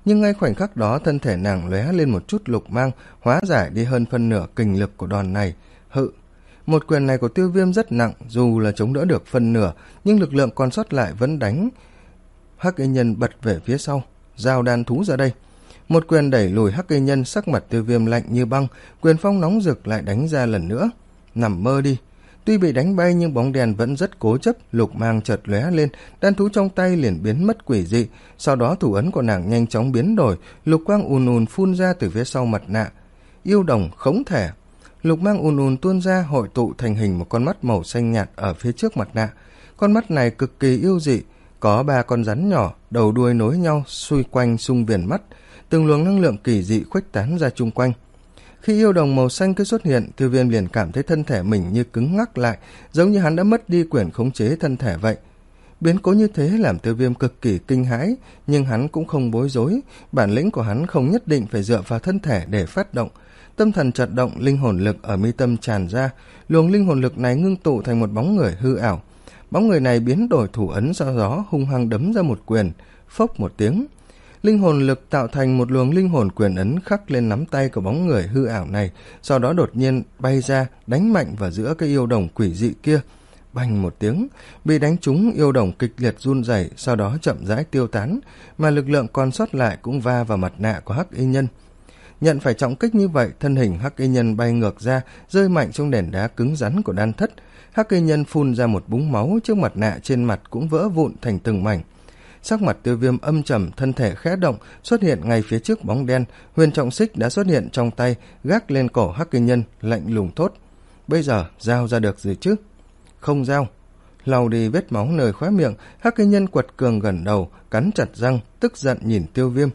nhưng ngay khoảnh khắc đó thân thể nàng lóe lên một chút lục mang, hóa giải đi hơn phân nửa kình lực của đòn này. Hự, một quyền này của Tiêu Viêm rất nặng, dù là chống đỡ được phân nửa, nhưng lực lượng còn sót lại vẫn đánh Hắc Y Nhân bật về phía sau. Giao đan thú ra đây. Một quyền đẩy lùi Hắc Y Nhân, sắc mặt Tiêu Viêm lạnh như băng, quyền phong nóng rực lại đánh ra lần nữa. Nằm mơ đi. Tuy bị đánh bay nhưng bóng đèn vẫn rất cố chấp, lục mang chợt lóe lên, đan thú trong tay liền biến mất quỷ dị, sau đó thủ ấn của nàng nhanh chóng biến đổi, lục quang ùn ùn phun ra từ phía sau mặt nạ. Yêu đồng khống thể. Lục mang ùn ùn tuôn ra, hội tụ thành hình một con mắt màu xanh nhạt ở phía trước mặt nạ. Con mắt này cực kỳ yêu dị, có ba con rắn nhỏ, đầu đuôi nối nhau, xuôi quanh xung viền mắt, từng luồng năng lượng kỳ dị khuếch tán ra chung quanh. Khi yêu đồng màu xanh cứ xuất hiện, Tiêu Viêm liền cảm thấy thân thể mình như cứng ngắc lại, giống như hắn đã mất đi quyền khống chế thân thể vậy. Biến cố như thế làm Tiêu Viêm cực kỳ kinh hãi, nhưng hắn cũng không bối rối, bản lĩnh của hắn không nhất định phải dựa vào thân thể để phát động. Tâm thần chợt động, linh hồn lực ở mi tâm tràn ra, luồng linh hồn lực này ngưng tụ thành một bóng người hư ảo. Bóng người này biến đổi thủ ấn, sau đó hung hăng đấm ra một quyền, phốc một tiếng. Linh hồn lực tạo thành một luồng linh hồn quyền ấn khắc lên nắm tay của bóng người hư ảo này, sau đó đột nhiên bay ra, đánh mạnh vào giữa cái yêu đồng quỷ dị kia. Bành một tiếng, bị đánh trúng, yêu đồng kịch liệt run rẩy, sau đó chậm rãi tiêu tán, mà lực lượng còn sót lại cũng va vào mặt nạ của Hắc Y Nhân. Nhận phải trọng kích như vậy, thân hình Hắc Y Nhân bay ngược ra, rơi mạnh trong nền đá cứng rắn của đan thất. Hắc Y Nhân phun ra một búng máu, trước mặt nạ trên mặt cũng vỡ vụn thành từng mảnh. Sắc mặt Tiêu Viêm âm trầm, thân thể khẽ động, xuất hiện ngay phía trước bóng đen. Huyền trọng xích đã xuất hiện trong tay, gác lên cổ Hắc Y Nhân, lạnh lùng thốt: bây giờ giao ra được gì chứ? Không giao. Lau đi vết máu nơi khóe miệng, Hắc Y Nhân quật cường gần đầu, cắn chặt răng, tức giận nhìn Tiêu Viêm.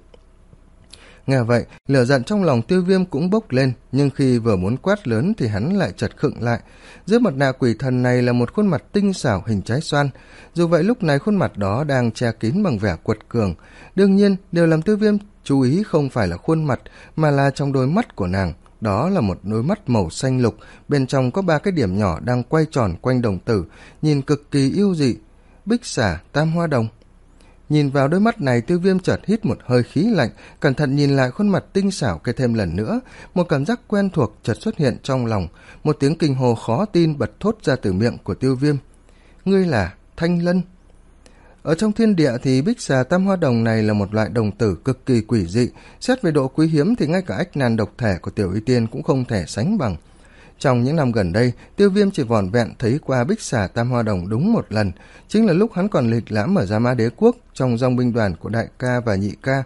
Nghe vậy, lửa giận trong lòng Tiêu Viêm cũng bốc lên, nhưng khi vừa muốn quát lớn thì hắn lại chợt khựng lại. Dưới mặt nạ quỷ thần này là một khuôn mặt tinh xảo hình trái xoan, dù vậy lúc này khuôn mặt đó đang che kín bằng vẻ quật cường. Đương nhiên, điều làm Tiêu Viêm chú ý không phải là khuôn mặt, mà là trong đôi mắt của nàng. Đó là một đôi mắt màu xanh lục, bên trong có ba cái điểm nhỏ đang quay tròn quanh đồng tử, nhìn cực kỳ yêu dị. Bích xả tam hoa đồng. Nhìn vào đôi mắt này, Tiêu Viêm chợt hít một hơi khí lạnh, cẩn thận nhìn lại khuôn mặt tinh xảo kia thêm lần nữa. Một cảm giác quen thuộc chợt xuất hiện trong lòng, một tiếng kinh hô khó tin bật thốt ra từ miệng của Tiêu Viêm. Ngươi là Thanh Lân. Ở trong thiên địa thì bích xà tam hoa đồng này là một loại đồng tử cực kỳ quỷ dị, xét về độ quý hiếm thì ngay cả ách nan độc thể của Tiểu Y Tiên cũng không thể sánh bằng. Trong những năm gần đây, Tiêu Viêm chỉ vỏn vẹn thấy qua bích xà tam hoa đồng đúng một lần, chính là lúc hắn còn lịch lãm ở Gia Ma Đế Quốc trong dòng binh đoàn của đại ca và nhị ca.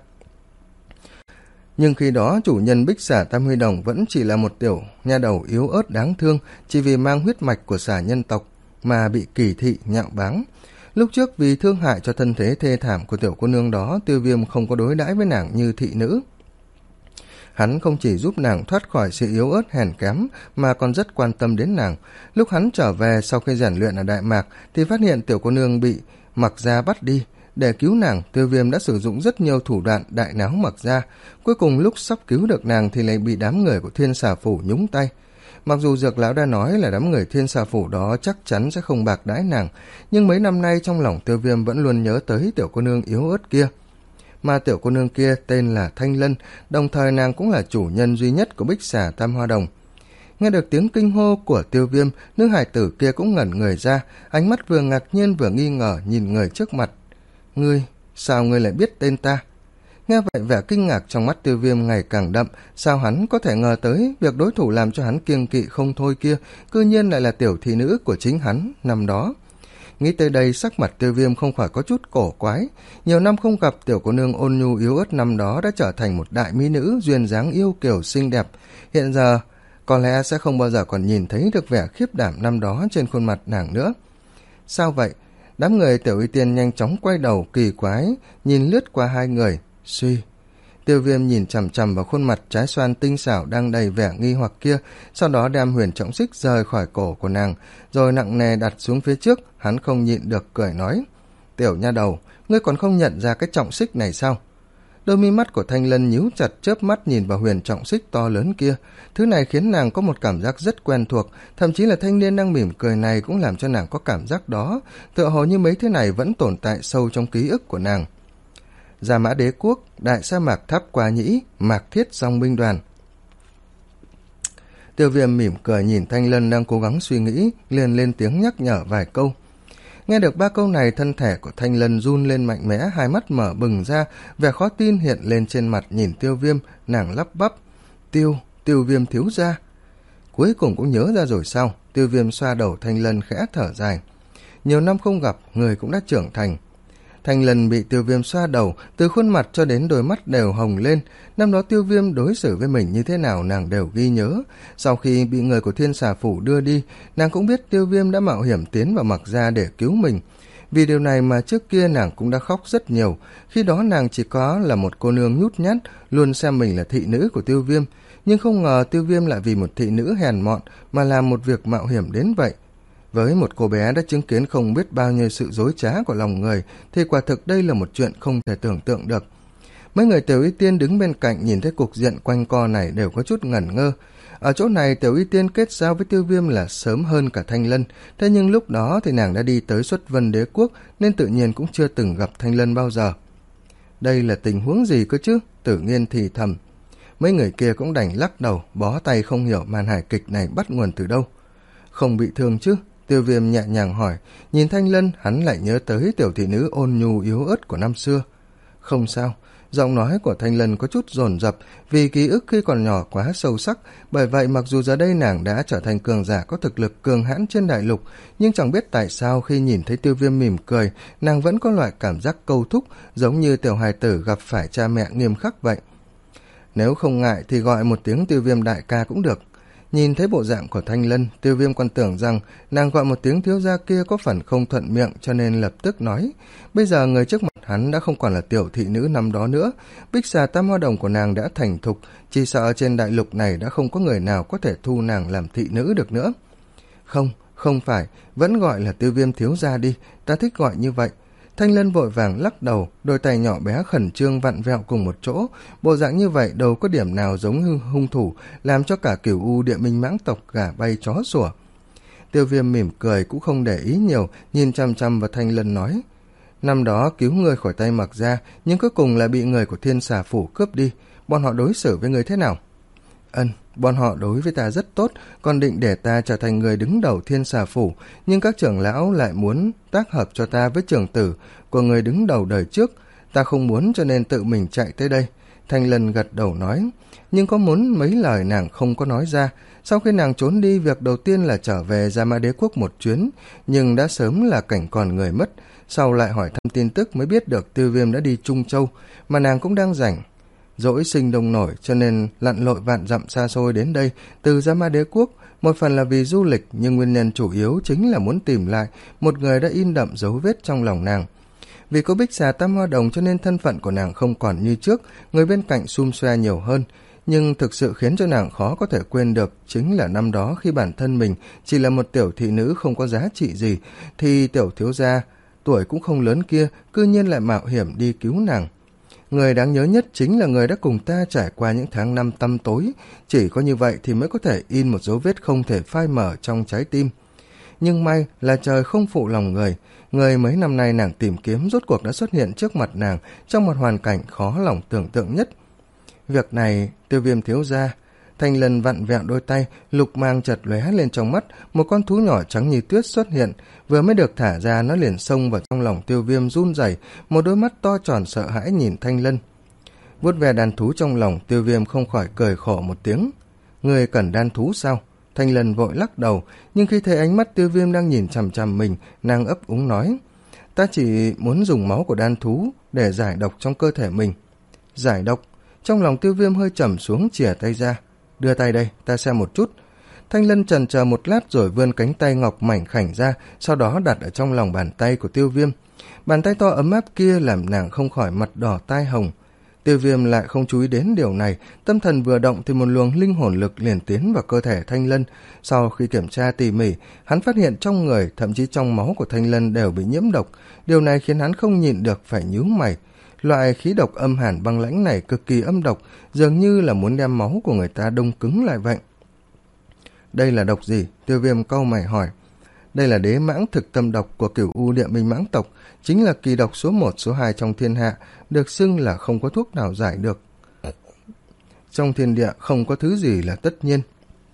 Nhưng khi đó chủ nhân bích xà tam huy đồng vẫn chỉ là một tiểu nha đầu yếu ớt đáng thương, chỉ vì mang huyết mạch của xà nhân tộc mà bị kỳ thị nhạo báng. Lúc trước vì thương hại cho thân thế thê thảm của tiểu cô nương đó, Tiêu Viêm không có đối đãi với nàng như thị nữ. Hắn không chỉ giúp nàng thoát khỏi sự yếu ớt hèn kém mà còn rất quan tâm đến nàng. Lúc hắn trở về sau khi rèn luyện ở Đại Mạc thì phát hiện tiểu cô nương bị Mặc Gia bắt đi. Để cứu nàng, Tiêu Viêm đã sử dụng rất nhiều thủ đoạn đại náo Mặc Gia. Cuối cùng lúc sắp cứu được nàng thì lại bị đám người của Thiên Xà Phủ nhúng tay. Mặc dù Dược Lão đã nói là đám người Thiên Xà Phủ đó chắc chắn sẽ không bạc đãi nàng, nhưng mấy năm nay trong lòng Tiêu Viêm vẫn luôn nhớ tới tiểu cô nương yếu ớt kia. Mà tiểu cô nương kia tên là Thanh Lân, đồng thời nàng cũng là chủ nhân duy nhất của bích xà tam hoa đồng. Nghe được tiếng kinh hô của Tiêu Viêm, nữ hải tử kia cũng ngẩn người ra, ánh mắt vừa ngạc nhiên vừa nghi ngờ nhìn người trước mặt. Ngươi, sao ngươi lại biết tên ta? Nghe vậy vẻ kinh ngạc trong mắt Tiêu Viêm ngày càng đậm, sao hắn có thể ngờ tới việc đối thủ làm cho hắn kiêng kỵ không thôi kia, cư nhiên lại là tiểu thị nữ của chính hắn năm đó. Nghĩ tới đây sắc mặt Tiêu Viêm không khỏi có chút cổ quái. Nhiều năm không gặp, tiểu cô nương ôn nhu yếu ớt năm đó đã trở thành một đại mỹ nữ duyên dáng yêu kiều xinh đẹp. Hiện giờ có lẽ sẽ không bao giờ còn nhìn thấy được vẻ khiếp đảm năm đó trên khuôn mặt nàng nữa. Sao vậy? Đám người Tiểu Y Tiên nhanh chóng quay đầu kỳ quái nhìn lướt qua hai người. Suy. Tiêu Viêm nhìn chằm chằm vào khuôn mặt trái xoan tinh xảo đang đầy vẻ nghi hoặc kia, sau đó đem huyền trọng xích rời khỏi cổ của nàng, rồi nặng nề đặt xuống phía trước. Hắn không nhịn được cười nói: Tiểu nha đầu, ngươi còn không nhận ra cái trọng xích này sao? Đôi mi mắt của Thanh Lân nhíu chặt, chớp mắt nhìn vào huyền trọng xích to lớn kia. Thứ này khiến nàng có một cảm giác rất quen thuộc, thậm chí là thanh niên đang mỉm cười này cũng làm cho nàng có cảm giác đó, tựa hồ như mấy thứ này vẫn tồn tại sâu trong ký ức của nàng. Gia Mã Đế Quốc, Đại Sa Mạc Tháp Quá Nhĩ, Mạc Thiết Dòng binh đoàn. Tiêu Viêm mỉm cười nhìn Thanh Lân đang cố gắng suy nghĩ, liền lên tiếng nhắc nhở vài câu. Nghe được ba câu này, thân thể của Thanh Lân run lên mạnh mẽ, hai mắt mở bừng ra, vẻ khó tin hiện lên trên mặt. Nhìn Tiêu Viêm, nàng lắp bắp: Tiêu, Tiêu Viêm thiếu gia. Cuối cùng cũng nhớ ra rồi sao? Tiêu Viêm xoa đầu Thanh Lân khẽ thở dài. Nhiều năm không gặp, người cũng đã trưởng thành. Thanh Lân bị Tiêu Viêm xoa đầu, từ khuôn mặt cho đến đôi mắt đều hồng lên. Năm đó Tiêu Viêm đối xử với mình như thế nào nàng đều ghi nhớ. Sau khi bị người của Thiên Xà Phủ đưa đi, nàng cũng biết Tiêu Viêm đã mạo hiểm tiến vào Mặc Gia để cứu mình. Vì điều này mà trước kia nàng cũng đã khóc rất nhiều. Khi đó nàng chỉ có là một cô nương nhút nhát, luôn xem mình là thị nữ của Tiêu Viêm. Nhưng không ngờ Tiêu Viêm lại vì một thị nữ hèn mọn mà làm một việc mạo hiểm đến vậy. Với một cô bé đã chứng kiến không biết bao nhiêu sự dối trá của lòng người, thì quả thực đây là một chuyện không thể tưởng tượng được. Mấy người Tiểu Y Tiên đứng bên cạnh nhìn thấy cục diện quanh co này đều có chút ngẩn ngơ. Ở chỗ này Tiểu Y Tiên kết giao với Tiêu Viêm là sớm hơn cả Thanh Lân, thế nhưng lúc đó thì nàng đã đi tới Xuất Vân Đế Quốc nên tự nhiên cũng chưa từng gặp Thanh Lân bao giờ. Đây là tình huống gì cơ chứ? Tử Nghiên thì thầm. Mấy người kia cũng đành lắc đầu, bó tay không hiểu màn hài kịch này bắt nguồn từ đâu. Không bị thương chứ? Tiêu Viêm nhẹ nhàng hỏi. Nhìn Thanh Lân, hắn lại nhớ tới tiểu thị nữ ôn nhu yếu ớt của năm xưa. Không sao. Giọng nói của Thanh Lân có chút dồn dập vì ký ức khi còn nhỏ quá sâu sắc. Bởi vậy mặc dù giờ đây nàng đã trở thành cường giả có thực lực cường hãn trên đại lục, nhưng chẳng biết tại sao khi nhìn thấy Tiêu Viêm mỉm cười, nàng vẫn có loại cảm giác câu thúc, giống như tiểu hài tử gặp phải cha mẹ nghiêm khắc vậy. Nếu không ngại thì gọi một tiếng Tiêu Viêm đại ca cũng được. Nhìn thấy bộ dạng của Thanh Lân, Tiêu Viêm còn tưởng rằng nàng gọi một tiếng thiếu gia kia có phần không thuận miệng, cho nên lập tức nói. Bây giờ người trước mặt hắn đã không còn là tiểu thị nữ năm đó nữa. Bích xà tam hoa đồng của nàng đã thành thục, chỉ sợ trên đại lục này đã không có người nào có thể thu nàng làm thị nữ được nữa. Không, không phải, vẫn gọi là Tiêu Viêm thiếu gia đi, ta thích gọi như vậy. Thanh Lân vội vàng lắc đầu, đôi tay nhỏ bé khẩn trương vặn vẹo cùng một chỗ. Bộ dạng như vậy đâu có điểm nào giống hung, hung thủ, làm cho cả Cửu U Địa Minh Mãng tộc gà bay chó sủa. Tiêu Viêm mỉm cười cũng không để ý nhiều, nhìn chăm chăm vào Thanh Lân nói. Năm đó cứu ngươi khỏi tay Mặc Gia, nhưng cuối cùng lại bị người của Thiên Xà Phủ cướp đi. Bọn họ đối xử với ngươi thế nào? Ân, bọn họ đối với ta rất tốt, còn định để ta trở thành người đứng đầu Thiên Xà Phủ, nhưng các trưởng lão lại muốn tác hợp cho ta với trưởng tử của người đứng đầu đời trước. Ta không muốn cho nên tự mình chạy tới đây. Thanh Lân gật đầu nói, nhưng có muốn mấy lời nàng không có nói ra. Sau khi nàng trốn đi, việc đầu tiên là trở về Gia Mã Đế Quốc một chuyến, nhưng đã sớm là cảnh còn người mất. Sau lại hỏi thăm tin tức mới biết được Tiêu Viêm đã đi Trung Châu, mà nàng cũng đang rảnh. Dỗi sinh đông nổi cho nên lặn lội vạn dặm xa xôi đến đây từ Gia Mã Đế Quốc, một phần là vì du lịch, nhưng nguyên nhân chủ yếu chính là muốn tìm lại một người đã in đậm dấu vết trong lòng nàng. Vì có Bích xà tam hoa đồng cho nên thân phận của nàng không còn như trước, người bên cạnh xum xoe nhiều hơn. Nhưng thực sự khiến cho nàng khó có thể quên được chính là năm đó khi bản thân mình chỉ là một tiểu thị nữ không có giá trị gì, thì tiểu thiếu gia tuổi cũng không lớn kia cư nhiên lại mạo hiểm đi cứu nàng. Người đáng nhớ nhất chính là người đã cùng ta trải qua những tháng năm tăm tối, chỉ có như vậy thì mới có thể in một dấu vết không thể phai mở trong trái tim. Nhưng may là trời không phụ lòng người, người mấy năm nay nàng tìm kiếm rốt cuộc đã xuất hiện trước mặt nàng trong một hoàn cảnh khó lòng tưởng tượng nhất. Việc này, Tiêu Viêm thiếu gia. Thanh Lân vặn vẹo đôi tay, lục mang chợt lóe lên trong mắt, một con thú nhỏ trắng như tuyết xuất hiện, vừa mới được thả ra nó liền xông vào trong lòng Tiêu Viêm run rẩy, một đôi mắt to tròn sợ hãi nhìn Thanh Lân. Vuốt ve đàn thú trong lòng, Tiêu Viêm không khỏi cười khổ một tiếng. Người cần đan thú sao? Thanh Lân vội lắc đầu, nhưng khi thấy ánh mắt Tiêu Viêm đang nhìn chằm chằm mình, nàng ấp úng nói, ta chỉ muốn dùng máu của đan thú để giải độc trong cơ thể mình. Giải độc? Trong lòng Tiêu Viêm hơi trầm xuống, chìa tay ra. Đưa tay đây, ta xem một chút. Thanh Lân chần chờ một lát rồi vươn cánh tay ngọc mảnh khảnh ra, sau đó đặt ở trong lòng bàn tay của Tiêu Viêm. Bàn tay to ấm áp kia làm nàng không khỏi mặt đỏ tai hồng. Tiêu Viêm lại không chú ý đến điều này, tâm thần vừa động thì một luồng linh hồn lực liền tiến vào cơ thể Thanh Lân. Sau khi kiểm tra tỉ mỉ, hắn phát hiện trong người, thậm chí trong máu của Thanh Lân đều bị nhiễm độc. Điều này khiến hắn không nhịn được phải nhíu mày. Loại khí độc âm hàn băng lãnh này cực kỳ âm độc, dường như là muốn đem máu của người ta đông cứng lại vậy. Đây là độc gì? Tiêu Viêm cau mày hỏi. Đây là đế mãng thực tâm độc của Cửu U Địa Minh mãng tộc, chính là kỳ độc số một số hai trong thiên hạ, được xưng là không có thuốc nào giải được. Trong thiên địa không có thứ gì là tất nhiên.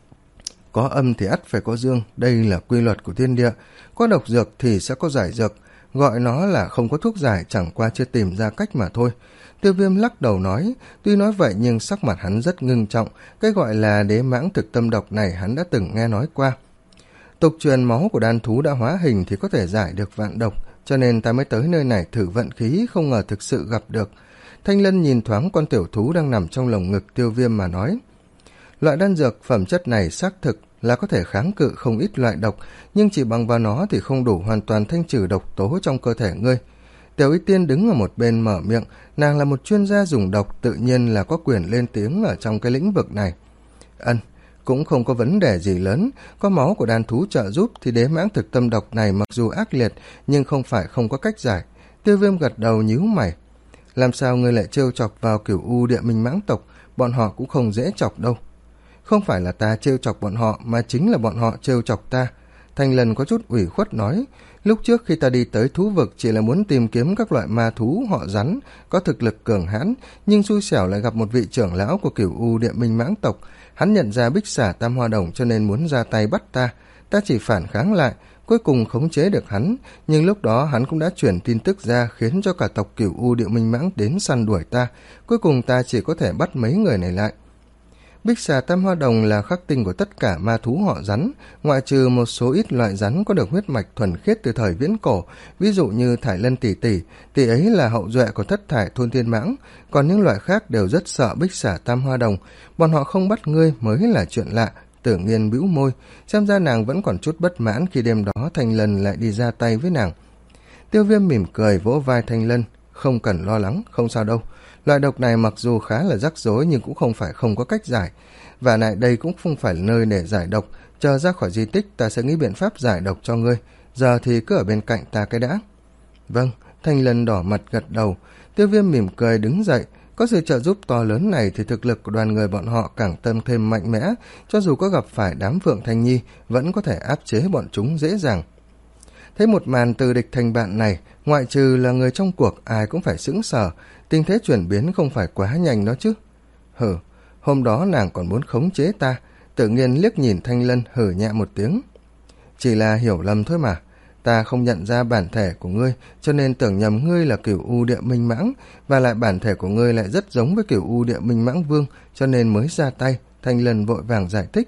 Có âm thì ắt phải có dương, đây là quy luật của thiên địa. Có độc dược thì sẽ có giải dược, gọi nó là không có thuốc giải chẳng qua chưa tìm ra cách mà thôi. Tiêu Viêm lắc đầu nói, tuy nói vậy nhưng sắc mặt hắn rất ngưng trọng, cái gọi là đế mãng thực tâm độc này hắn đã từng nghe nói qua. Tục truyền máu của đan thú đã hóa hình thì có thể giải được vạn độc, cho nên ta mới tới nơi này thử vận khí, không ngờ thực sự gặp được. Thanh Lân nhìn thoáng con tiểu thú đang nằm trong lồng ngực Tiêu Viêm mà nói, loại đan dược phẩm chất này xác thực là có thể kháng cự không ít loại độc, nhưng chỉ bằng vào nó thì không đủ hoàn toàn thanh trừ độc tố trong cơ thể ngươi. Tiểu Y Tiên đứng ở một bên mở miệng, nàng là một chuyên gia dùng độc, tự nhiên là có quyền lên tiếng ở trong cái lĩnh vực này. Ân, cũng không có vấn đề gì lớn, có máu của đan thú trợ giúp thì đế mãng thực tâm độc này mặc dù ác liệt nhưng không phải không có cách giải. Tiêu Viêm gật đầu nhíu mày. Làm sao ngươi lại trêu chọc vào Cửu U Địa Minh mãng tộc, bọn họ cũng không dễ chọc đâu. Không phải là ta trêu chọc bọn họ, mà chính là bọn họ trêu chọc ta. Thanh Lân có chút ủy khuất nói, lúc trước khi ta đi tới thú vực chỉ là muốn tìm kiếm các loại ma thú họ rắn, có thực lực cường hãn, nhưng xui xẻo lại gặp một vị trưởng lão của Cửu U Địa Minh mãng tộc. Hắn nhận ra bích xả tam hoa đồng cho nên muốn ra tay bắt ta. Ta chỉ phản kháng lại, cuối cùng khống chế được hắn, nhưng lúc đó hắn cũng đã chuyển tin tức ra khiến cho cả tộc Cửu U Địa Minh mãng đến săn đuổi ta. Cuối cùng ta chỉ có thể bắt mấy người này lại. Bích xà tam hoa đồng là khắc tinh của tất cả ma thú họ rắn, ngoại trừ một số ít loại rắn có được huyết mạch thuần khiết từ thời viễn cổ, ví dụ như Thải Lân tỷ tỷ, tỷ ấy là hậu duệ của thất thải thôn thiên mãng, còn những loại khác đều rất sợ bích xà tam hoa đồng, bọn họ không bắt ngươi mới là chuyện lạ. Tử Nghiên bĩu môi, xem ra nàng vẫn còn chút bất mãn khi đêm đó Thanh Lân lại đi ra tay với nàng. Tiêu Viêm mỉm cười vỗ vai Thanh Lân, không cần lo lắng, không sao đâu. Loại độc này mặc dù khá là rắc rối nhưng cũng không phải không có cách giải. Và lại đây cũng không phải là nơi để giải độc, chờ ra khỏi di tích ta sẽ nghĩ biện pháp giải độc cho ngươi. Giờ thì cứ ở bên cạnh ta cái đã. Vâng, Thanh Lân đỏ mặt gật đầu. Tiêu Viêm mỉm cười đứng dậy. Có sự trợ giúp to lớn này thì thực lực của đoàn người bọn họ càng tăng thêm mạnh mẽ, cho dù có gặp phải đám Phượng Thanh Nhi vẫn có thể áp chế bọn chúng dễ dàng. Thấy một màn từ địch thành bạn này, ngoại trừ là người trong cuộc ai cũng phải sững sờ, tình thế chuyển biến không phải quá nhanh đó chứ. Hử, hôm đó nàng còn muốn khống chế ta. Tự nhiên liếc nhìn Thanh Lân hử nhẹ một tiếng. Chỉ là hiểu lầm thôi mà, ta không nhận ra bản thể của ngươi, cho nên tưởng nhầm ngươi là Cửu U Địa Minh mãng, và lại bản thể của ngươi lại rất giống với Cửu U Địa Minh mãng vương, cho nên mới ra tay. Thanh Lân vội vàng giải thích.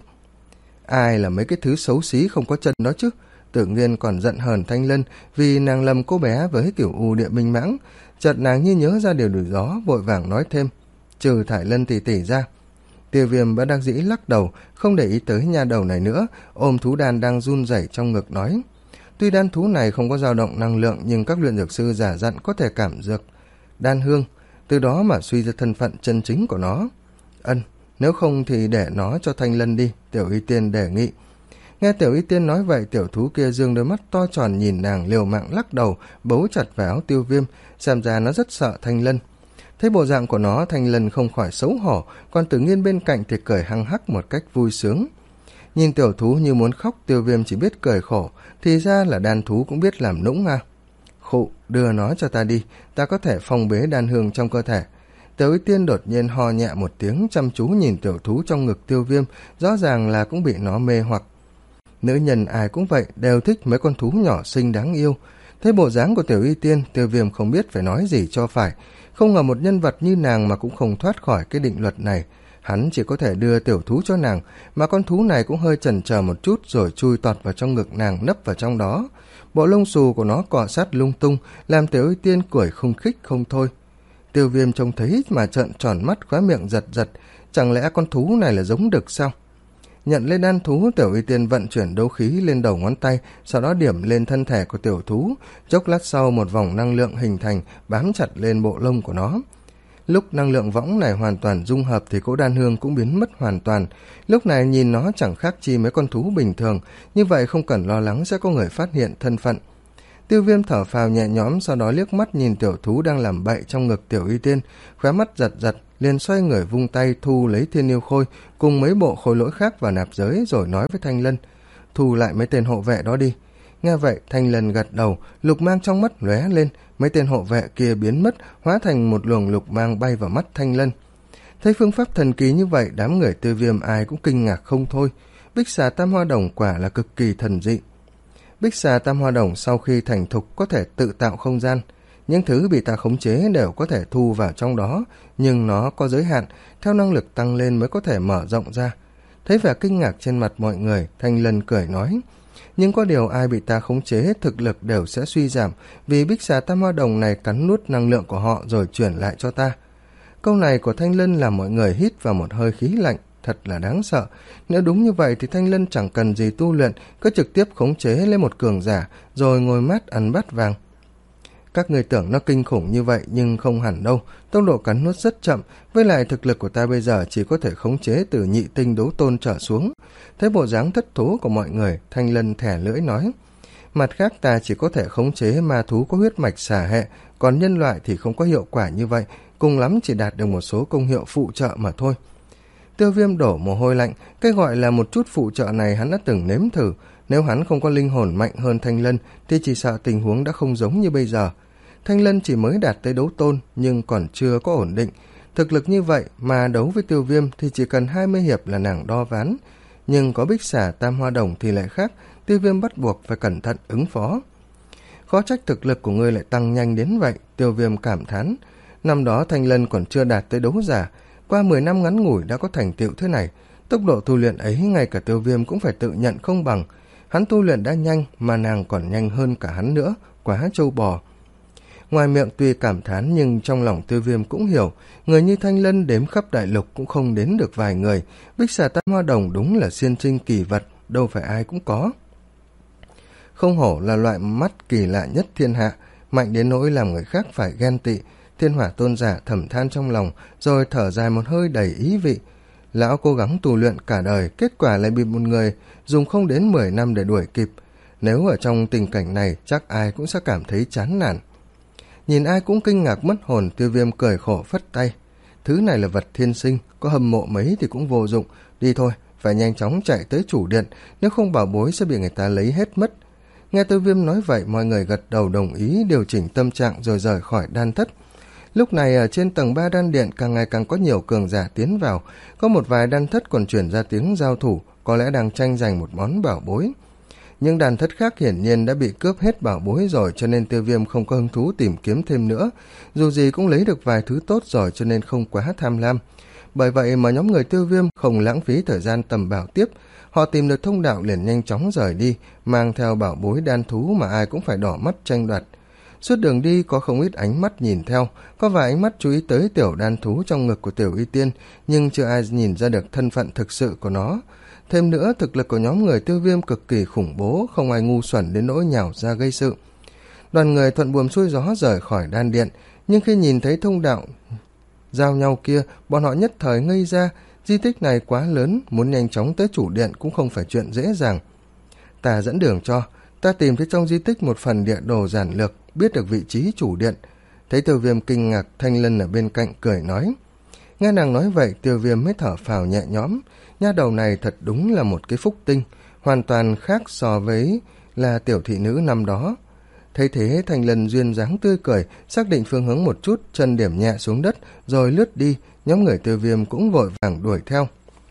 Ai là mấy cái thứ xấu xí không có chân đó chứ. Tự nhiên còn giận hờn Thanh Lân vì nàng lầm cô bé với Cửu U Địa Minh mãng. Chợt nàng như nhớ ra điều gì đó, vội vàng nói thêm, trừ Thải Lân tỷ tỷ ra. Tiêu Viêm bất đắc dĩ lắc đầu, không để ý tới nha đầu này nữa, ôm thú đan đang run rẩy trong ngực nói, tuy đan thú này không có dao động năng lượng nhưng các luyện dược sư giả dặn có thể cảm dược đan hương, từ đó mà suy ra thân phận chân chính của nó. Ân, nếu không thì để nó cho Thanh Lân đi, Tiểu Y Tiên đề nghị. Nghe Tiểu Y Tiên nói vậy, tiểu thú kia dương đôi mắt to tròn nhìn nàng, liều mạng lắc đầu, bấu chặt vào áo Tiêu Viêm, xem ra nó rất sợ Thanh Lân. Thấy bộ dạng của nó, Thanh Lân không khỏi xấu hổ, còn Tử Nghiên bên cạnh thì cười hăng hắc một cách vui sướng. Nhìn tiểu thú như muốn khóc, Tiêu Viêm chỉ biết cười khổ, thì ra là đan thú cũng biết làm nũng à. Khụ, đưa nó cho ta đi, ta có thể phong bế đan hương trong cơ thể. Tiểu Y Tiên đột nhiên ho nhẹ một tiếng, chăm chú nhìn tiểu thú trong ngực Tiêu Viêm, rõ ràng là cũng bị nó mê hoặc. Nữ nhân ai cũng vậy, đều thích mấy con thú nhỏ xinh đáng yêu. Thấy bộ dáng của Tiểu Y Tiên, Tiêu Viêm không biết phải nói gì cho phải. Không ngờ một nhân vật như nàng mà cũng không thoát khỏi cái định luật này. Hắn chỉ có thể đưa tiểu thú cho nàng, mà con thú này cũng hơi chần chờ một chút rồi chui tọt vào trong ngực nàng, nấp vào trong đó. Bộ lông xù của nó cọ sát lung tung, làm Tiểu Y Tiên cười khung khích không thôi. Tiêu Viêm trông thấy mà trợn tròn mắt, khóe miệng giật giật, chẳng lẽ con thú này là giống đực sao? Nhận lên đan thú, Tiểu Y Tiên vận chuyển đấu khí lên đầu ngón tay, sau đó điểm lên thân thể của tiểu thú, chốc lát sau một vòng năng lượng hình thành, bám chặt lên bộ lông của nó. Lúc năng lượng võng này hoàn toàn dung hợp thì cỗ đan hương cũng biến mất hoàn toàn. Lúc này nhìn nó chẳng khác chi mấy con thú bình thường, như vậy không cần lo lắng sẽ có người phát hiện thân phận. Tiêu Viêm thở phào nhẹ nhõm, sau đó liếc mắt nhìn tiểu thú đang làm bậy trong ngực Tiểu Y Tiên, khóe mắt giật giật, liền xoay người vung tay thu lấy thiên yêu khôi cùng mấy bộ khôi lỗi khác vào nạp giới, rồi nói với Thanh Lân, thu lại mấy tên hộ vệ đó đi. Nghe vậy Thanh Lân gật đầu, lục mang trong mắt lóe lên, mấy tên hộ vệ kia biến mất, hóa thành một luồng lục mang bay vào mắt Thanh Lân. Thấy phương pháp thần kỳ như vậy, đám người Tiêu Viêm ai cũng kinh ngạc không thôi. Bích xà tam hoa đồng quả là cực kỳ thần dị. Bích xà tam hoa đồng sau khi thành thục có thể tự tạo không gian. Những thứ bị ta khống chế đều có thể thu vào trong đó, nhưng nó có giới hạn, theo năng lực tăng lên mới có thể mở rộng ra. Thấy vẻ kinh ngạc trên mặt mọi người, Thanh Lân cười nói, nhưng có điều ai bị ta khống chế thực lực đều sẽ suy giảm, vì bích xà tam hoa đồng này cắn nuốt năng lượng của họ rồi chuyển lại cho ta. Câu này của Thanh Lân làm mọi người hít vào một hơi khí lạnh, thật là đáng sợ. Nếu đúng như vậy thì Thanh Lân chẳng cần gì tu luyện, cứ trực tiếp khống chế lấy một cường giả, rồi ngồi mát ăn bát vàng. Các người tưởng nó kinh khủng như vậy nhưng không hẳn đâu, tốc độ cắn nuốt rất chậm, với lại thực lực của ta bây giờ chỉ có thể khống chế từ nhị tinh đấu tôn trở xuống. Thấy bộ dáng thất thú của mọi người, Thanh Lân thẻ lưỡi nói, mặt khác ta chỉ có thể khống chế ma thú có huyết mạch xả hệ, còn nhân loại thì không có hiệu quả như vậy, cùng lắm chỉ đạt được một số công hiệu phụ trợ mà thôi. Tiêu Viêm đổ mồ hôi lạnh, cái gọi là một chút phụ trợ này hắn đã từng nếm thử, nếu hắn không có linh hồn mạnh hơn Thanh Lân thì chỉ sợ tình huống đã không giống như bây giờ. Thanh Lân chỉ mới đạt tới đấu tôn nhưng còn chưa có ổn định, thực lực như vậy mà đấu với Tiêu Viêm thì chỉ cần hai mươi hiệp là nàng đo ván, nhưng có bích xả tam hoa đồng thì lại khác, Tiêu Viêm bắt buộc phải cẩn thận ứng phó. Khó trách thực lực của ngươi lại tăng nhanh đến vậy, Tiêu Viêm cảm thán. Năm đó Thanh Lân còn chưa đạt tới đấu giả, qua mười năm ngắn ngủi đã có thành tựu thế này, tốc độ tu luyện ấy ngay cả Tiêu Viêm cũng phải tự nhận không bằng. Hắn tu luyện đã nhanh mà nàng còn nhanh hơn cả hắn nữa, quá trâu bò. Ngoài miệng tuy cảm thán nhưng trong lòng Tiêu Viêm cũng hiểu, người như Thanh Lân đếm khắp đại lục cũng không đến được vài người, bích xà tam hoa đồng đúng là xiên trinh kỳ vật, đâu phải ai cũng có. Không hổ là loại mắt kỳ lạ nhất thiên hạ, mạnh đến nỗi làm người khác phải ghen tị. Thiên Hỏa tôn giả thầm than trong lòng, rồi thở dài một hơi đầy ý vị. Lão cố gắng tu luyện cả đời, kết quả lại bị một người dùng không đến mười năm để đuổi kịp. Nếu ở trong tình cảnh này, chắc ai cũng sẽ cảm thấy chán nản. Nhìn ai cũng kinh ngạc mất hồn, Tiêu Viêm cười khổ phất tay. Thứ này là vật thiên sinh, có hâm mộ mấy thì cũng vô dụng. Đi thôi, phải nhanh chóng chạy tới chủ điện, nếu không bảo bối sẽ bị người ta lấy hết mất. Nghe Tiêu Viêm nói vậy, mọi người gật đầu đồng ý, điều chỉnh tâm trạng rồi rời khỏi đan thất. Lúc này ở trên tầng ba đan điện càng ngày càng có nhiều cường giả tiến vào, có một vài đan thất còn chuyển ra tiếng giao thủ, có lẽ đang tranh giành một món bảo bối. Nhưng đan thất khác hiển nhiên đã bị cướp hết bảo bối rồi, cho nên Tiêu Viêm không có hứng thú tìm kiếm thêm nữa. Dù gì cũng lấy được vài thứ tốt rồi cho nên không quá tham lam. Bởi vậy mà nhóm người Tiêu Viêm không lãng phí thời gian tầm bảo tiếp, họ tìm được thông đạo liền nhanh chóng rời đi, mang theo bảo bối đan thú mà ai cũng phải đỏ mắt tranh đoạt. Suốt đường đi có không ít ánh mắt nhìn theo, có vài ánh mắt chú ý tới tiểu đan thú trong ngực của Tiểu Y Tiên, nhưng chưa ai nhìn ra được thân phận thực sự của nó. Thêm nữa, thực lực của nhóm người Tiêu Viêm cực kỳ khủng bố, không ai ngu xuẩn đến nỗi nhào ra gây sự. Đoàn người thuận buồm xuôi gió rời khỏi đan điện, nhưng khi nhìn thấy thông đạo giao nhau kia, bọn họ nhất thời ngây ra, di tích này quá lớn, muốn nhanh chóng tới chủ điện cũng không phải chuyện dễ dàng. Ta dẫn đường cho, ta tìm thấy trong di tích một phần địa đồ giản lược, biết được vị trí chủ điện. Thấy Tiêu Viêm kinh ngạc, Thanh Lân ở bên cạnh cười nói. Nghe nàng nói vậy, Tiêu Viêm mới thở phào nhẹ nhõm. Nha đầu này thật đúng là một cái phúc tinh, hoàn toàn khác so với là tiểu thị nữ năm đó. Thấy thế, Thanh Lân duyên dáng tươi cười, xác định phương hướng một chút, chân điểm nhẹ xuống đất, rồi lướt đi, nhóm người Tiêu Viêm cũng vội vàng đuổi theo.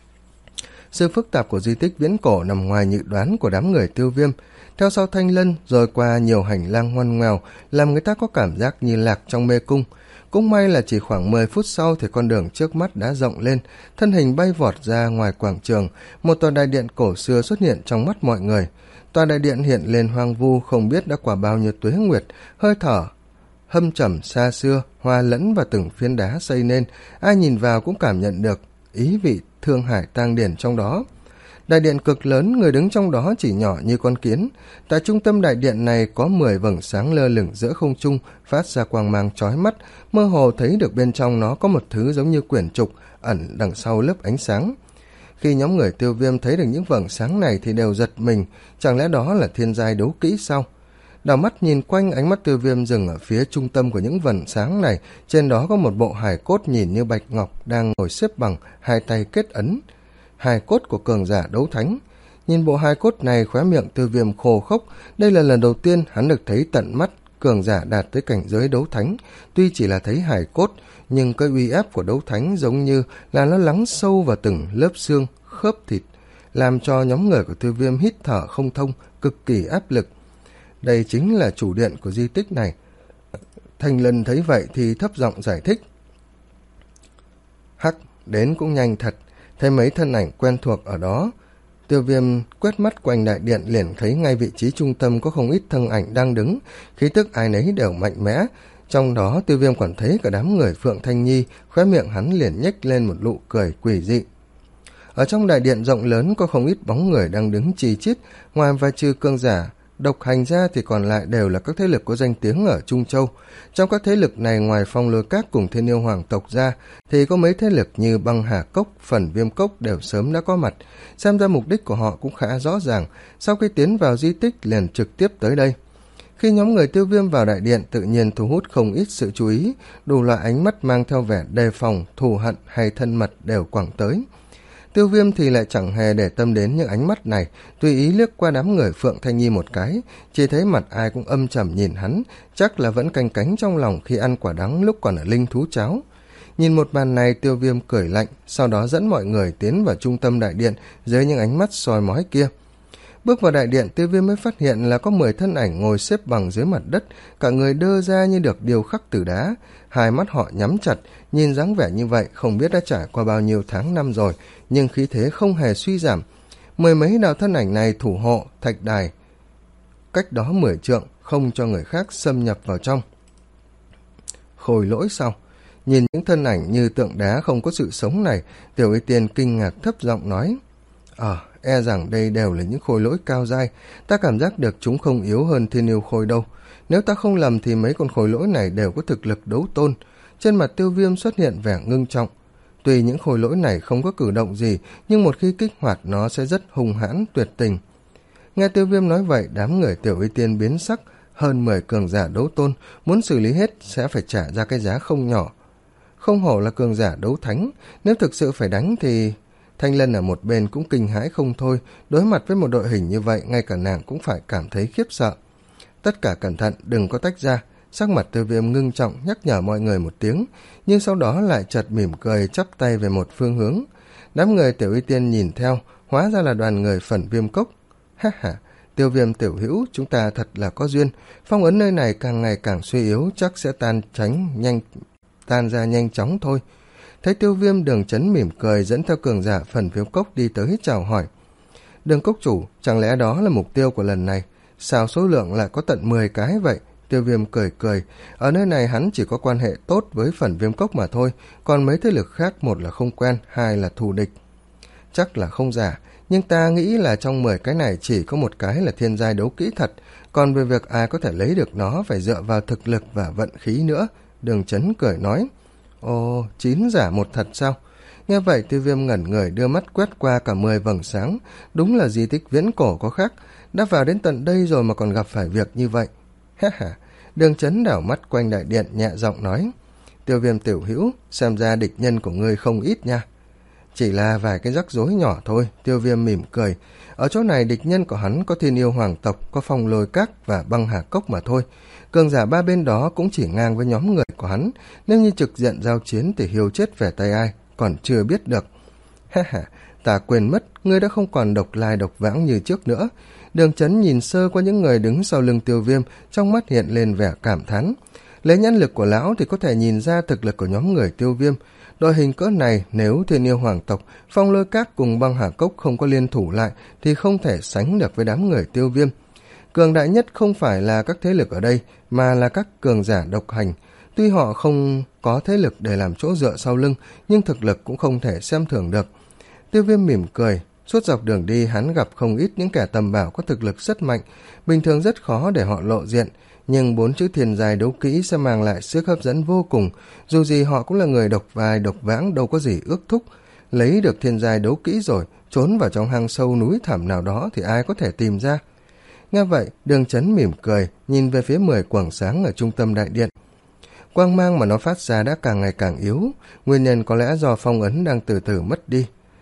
Sự phức tạp của di tích viễn cổ nằm ngoài dự đoán của đám người Tiêu Viêm. Theo sau Thanh Lân, rồi qua nhiều hành lang ngoằn ngoèo, làm người ta có cảm giác như lạc trong mê cung. Cũng may là chỉ khoảng mười phút sau thì con đường trước mắt đã rộng lên, thân hình bay vọt ra ngoài quảng trường, một tòa đại điện cổ xưa xuất hiện trong mắt mọi người. Tòa đại điện hiện lên hoang vu, không biết đã qua bao nhiêu tuế nguyệt, hơi thở hâm trầm xa xưa, hoa lẫn và từng phiến đá xây nên, ai nhìn vào cũng cảm nhận được ý vị thương hải tang điển trong đó. Đại điện cực lớn, người đứng trong đó chỉ nhỏ như con kiến. Tại trung tâm đại điện này có mười vầng sáng lơ lửng giữa không trung, phát ra quang mang chói mắt, mơ hồ thấy được bên trong nó có một thứ giống như quyển trục ẩn đằng sau lớp ánh sáng. Khi nhóm người Tiêu Viêm thấy được những vầng sáng này thì đều giật mình, chẳng lẽ đó là thiên giai đấu kỹ sao? Đảo mắt nhìn quanh, ánh mắt Tiêu Viêm dừng ở phía trung tâm của những vầng sáng này, trên đó có một bộ hài cốt nhìn như bạch ngọc đang ngồi xếp bằng, hai tay kết ấn. Hài cốt của cường giả đấu thánh. Nhìn bộ hài cốt này, khóe miệng Tiêu Viêm khô khốc. Đây là lần đầu tiên hắn được thấy tận mắt cường giả đạt tới cảnh giới đấu thánh. Tuy chỉ là thấy hài cốt, nhưng cái uy áp của đấu thánh giống như là nó lắng sâu vào từng lớp xương, khớp thịt, làm cho nhóm người của Tiêu Viêm hít thở không thông, cực kỳ áp lực. Đây chính là chủ điện của di tích này. Thanh Lân thấy vậy thì thấp giọng giải thích. Hắc, đến cũng nhanh thật, thấy mấy thân ảnh quen thuộc ở đó. Tiêu Viêm quét mắt quanh đại điện, liền thấy ngay vị trí trung tâm có không ít thân ảnh đang đứng, khí tức ai nấy đều mạnh mẽ. Trong đó Tiêu Viêm còn thấy cả đám người Phượng Thanh Nhi, khóe miệng hắn liền nhếch lên một nụ cười quỷ dị. Ở trong đại điện rộng lớn có không ít bóng người đang đứng chi chít, ngoài vài trừ cương giả độc hành ra thì còn lại đều là các thế lực có danh tiếng ở Trung Châu. Trong các thế lực này, ngoài Phong Lôi Các cùng Thiên Yêu Hoàng tộc ra, thì có mấy thế lực như Băng Hà Cốc, Phần Viêm Cốc đều sớm đã có mặt. Xem ra mục đích của họ cũng khá rõ ràng, sau khi tiến vào di tích liền trực tiếp tới đây. Khi nhóm người Tiêu Viêm vào đại điện, tự nhiên thu hút không ít sự chú ý, đủ loại ánh mắt mang theo vẻ đề phòng, thù hận hay thân mật đều quẳng tới. Tiêu Viêm thì lại chẳng hề để tâm đến những ánh mắt này, tùy ý liếc qua đám người Phượng Thanh Nhi một cái, chỉ thấy mặt ai cũng âm trầm nhìn hắn, chắc là vẫn canh cánh trong lòng khi ăn quả đắng lúc còn ở linh thú cháo. Nhìn một màn này, Tiêu Viêm cười lạnh, sau đó dẫn mọi người tiến vào trung tâm đại điện dưới những ánh mắt soi mói kia. Bước vào đại điện, Tiêu Viêm mới phát hiện là có mười thân ảnh ngồi xếp bằng dưới mặt đất, cả người đơ ra như được điêu khắc từ đá, hai mắt họ nhắm chặt, nhìn dáng vẻ như vậy không biết đã trải qua bao nhiêu tháng năm rồi, nhưng khí thế không hề suy giảm. Mười mấy đạo thân ảnh này thủ hộ thạch đài cách đó mười trượng, không cho người khác xâm nhập vào trong. Khôi lỗi sau, nhìn những thân ảnh như tượng đá không có sự sống này, Tiểu Y Tiên kinh ngạc thấp giọng nói: Ờ, e rằng đây đều là những khôi lỗi cao giai, ta cảm giác được chúng không yếu hơn Thiên Yêu Khôi đâu. Nếu ta không lầm thì mấy con khôi lỗi này đều có thực lực đấu tôn. Trên mặt Tiêu Viêm xuất hiện vẻ ngưng trọng. Tuy những khôi lỗi này không có cử động gì, nhưng một khi kích hoạt nó sẽ rất hung hãn, tuyệt tình. Nghe Tiêu Viêm nói vậy, đám người Tiểu Y Tiên biến sắc, hơn mười cường giả đấu tôn, muốn xử lý hết sẽ phải trả ra cái giá không nhỏ. Không hổ là cường giả đấu thánh, nếu thực sự phải đánh thì... Thanh Lân ở một bên cũng kinh hãi không thôi, đối mặt với một đội hình như vậy, ngay cả nàng cũng phải cảm thấy khiếp sợ. Tất cả cẩn thận, đừng có tách ra. Sắc mặt Tiêu Viêm ngưng trọng nhắc nhở mọi người một tiếng, nhưng sau đó lại chợt mỉm cười chắp tay về một phương hướng. Đám người Tiểu Y Tiên nhìn theo, hóa ra là đoàn người Phần Viêm Cốc. Ha ha, Tiêu Viêm tiểu hữu, chúng ta thật là có duyên. Phong ấn nơi này càng ngày càng suy yếu, chắc sẽ tan tránh nhanh tan ra nhanh chóng thôi. Thấy Tiêu Viêm, Đường Chấn mỉm cười dẫn theo cường giả Phần Viêm Cốc đi tới chào hỏi. Đường Cốc chủ, chẳng lẽ đó là mục tiêu của lần này? Sao số lượng lại có tận mười cái vậy? Tiêu Viêm cười cười, ở nơi này hắn chỉ có quan hệ tốt với Phần Viêm Cốc mà thôi, còn mấy thế lực khác một là không quen, hai là thù địch. Chắc là không giả, nhưng ta nghĩ là trong mười cái này chỉ có một cái là thiên giai đấu kỹ thật, còn về việc ai có thể lấy được nó phải dựa vào thực lực và vận khí nữa. Đường Chấn cười nói. Ồ, chín giả một thật sao? Nghe vậy Tiêu Viêm ngẩn người, đưa mắt quét qua cả mười vầng sáng, đúng là di tích viễn cổ có khác, đã vào đến tận đây rồi mà còn gặp phải việc như vậy. Ha ha, Đường Chấn đảo mắt quanh đại điện nhẹ giọng nói. Tiêu Viêm tiểu hữu, xem ra địch nhân của ngươi không ít nha. Chỉ là vài cái rắc rối nhỏ thôi, Tiêu Viêm mỉm cười. Ở chỗ này địch nhân của hắn có Thiên Yêu Hoàng tộc, có Phong Lôi Các và Băng Hà Cốc mà thôi. Cường giả ba bên đó cũng chỉ ngang với nhóm người của hắn, nếu như trực diện giao chiến thì hiếu chết về tay ai, còn chưa biết được. Ha ha, ta quên mất, ngươi đã không còn độc lai độc vãng như trước nữa. Đường Chấn nhìn sơ qua những người đứng sau lưng Tiêu Viêm, trong mắt hiện lên vẻ cảm thán. Lấy nhãn lực của lão thì có thể nhìn ra thực lực của nhóm người Tiêu Viêm. Đội hình cỡ này, nếu Thiên Yêu Hoàng tộc, Phong Lôi Các cùng Băng Hà Cốc không có liên thủ lại thì không thể sánh được với đám người Tiêu Viêm. Cường đại nhất không phải là các thế lực ở đây, mà là các cường giả độc hành. Tuy họ không có thế lực để làm chỗ dựa sau lưng, nhưng thực lực cũng không thể xem thường được. Tiêu Viêm mỉm cười, suốt dọc đường đi hắn gặp không ít những kẻ tầm bảo có thực lực rất mạnh, bình thường rất khó để họ lộ diện, nhưng bốn chữ thiên giai đấu kỹ sẽ mang lại sức hấp dẫn vô cùng, dù gì họ cũng là người độc vai độc vãng, đâu có gì ước thúc. Lấy được thiên giai đấu kỹ rồi, trốn vào trong hang sâu núi thẳm nào đó thì ai có thể tìm ra. Nghe vậy, Đường Chấn mỉm cười, nhìn về phía mười quầng sáng ở trung tâm đại điện. Quang mang mà nó phát ra đã càng ngày càng yếu, nguyên nhân có lẽ do phong ấn đang từ từ mất đi.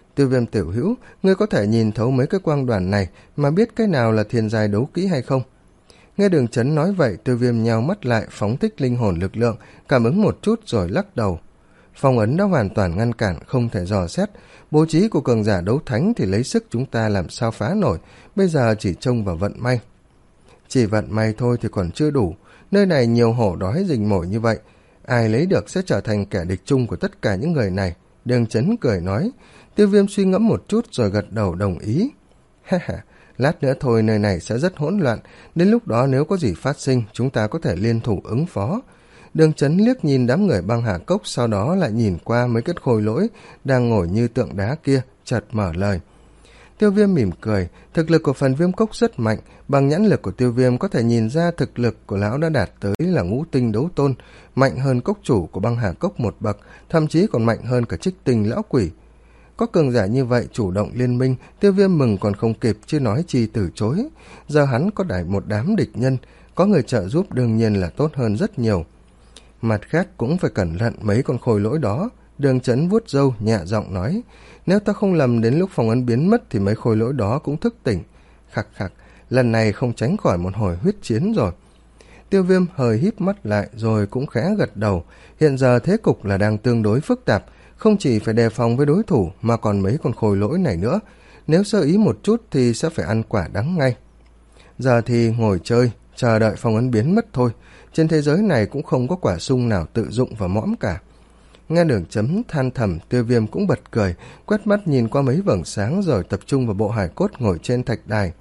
Tiêu Viêm tiểu hữu, ngươi có thể nhìn thấu mấy cái quang đoàn này mà biết cái nào là thiên giai đấu kỹ hay không? Nghe Đường Chấn nói vậy, Tiêu Viêm nheo mắt lại, phóng thích linh hồn lực lượng, cảm ứng một chút rồi lắc đầu. Phong ấn đã hoàn toàn ngăn cản, không thể dò xét. Bố trí của cường giả đấu thánh thì lấy sức chúng ta làm sao phá nổi, bây giờ chỉ trông vào vận may. Chỉ vận may thôi thì còn chưa đủ, nơi này nhiều hổ đói rình mồi như vậy, ai lấy được sẽ trở thành kẻ địch chung của tất cả những người này. Đường Chấn cười nói. Tiêu Viêm suy ngẫm một chút rồi gật đầu đồng ý. Ha ha, lát nữa thôi nơi này sẽ rất hỗn loạn, đến lúc đó nếu có gì phát sinh chúng ta có thể liên thủ ứng phó. Đường Chấn liếc nhìn đám người băng hà cốc, sau đó lại nhìn qua mấy cái khôi lỗi đang ngồi như tượng đá kia, chợt mở lời. Tiêu Viêm mỉm cười, thực lực của phần viêm cốc rất mạnh, bằng nhãn lực của Tiêu Viêm có thể nhìn ra thực lực của lão đã đạt tới là ngũ tinh đấu tôn, mạnh hơn cốc chủ của băng hà cốc một bậc, thậm chí còn mạnh hơn cả trích tinh lão quỷ. Có cường giả như vậy chủ động liên minh, Tiêu Viêm mừng còn không kịp chứ nói chi từ chối. Giờ hắn có đẩy một đám địch nhân, có người trợ giúp đương nhiên là tốt hơn rất nhiều. Mặt khác cũng phải cẩn thận mấy con khôi lỗi đó. Đường Chấn vuốt râu nhẹ giọng nói, nếu ta không lầm đến lúc phong ấn biến mất thì mấy khôi lỗi đó cũng thức tỉnh. Khặc khặc, lần này không tránh khỏi một hồi huyết chiến rồi. Tiêu Viêm hơi híp mắt lại rồi cũng khẽ gật đầu. Hiện giờ thế cục là đang tương đối phức tạp, không chỉ phải đề phòng với đối thủ mà còn mấy con khôi lỗi này nữa. Nếu sơ ý một chút thì sẽ phải ăn quả đắng ngay. Giờ thì ngồi chơi, chờ đợi phong ấn biến mất thôi. Trên thế giới này cũng không có quả sung nào tự dụng và mõm cả. Nghe Đường Chấm than thầm, Tiêu Viêm cũng bật cười, quét mắt nhìn qua mấy vầng sáng rồi tập trung vào bộ hài cốt ngồi trên thạch đài.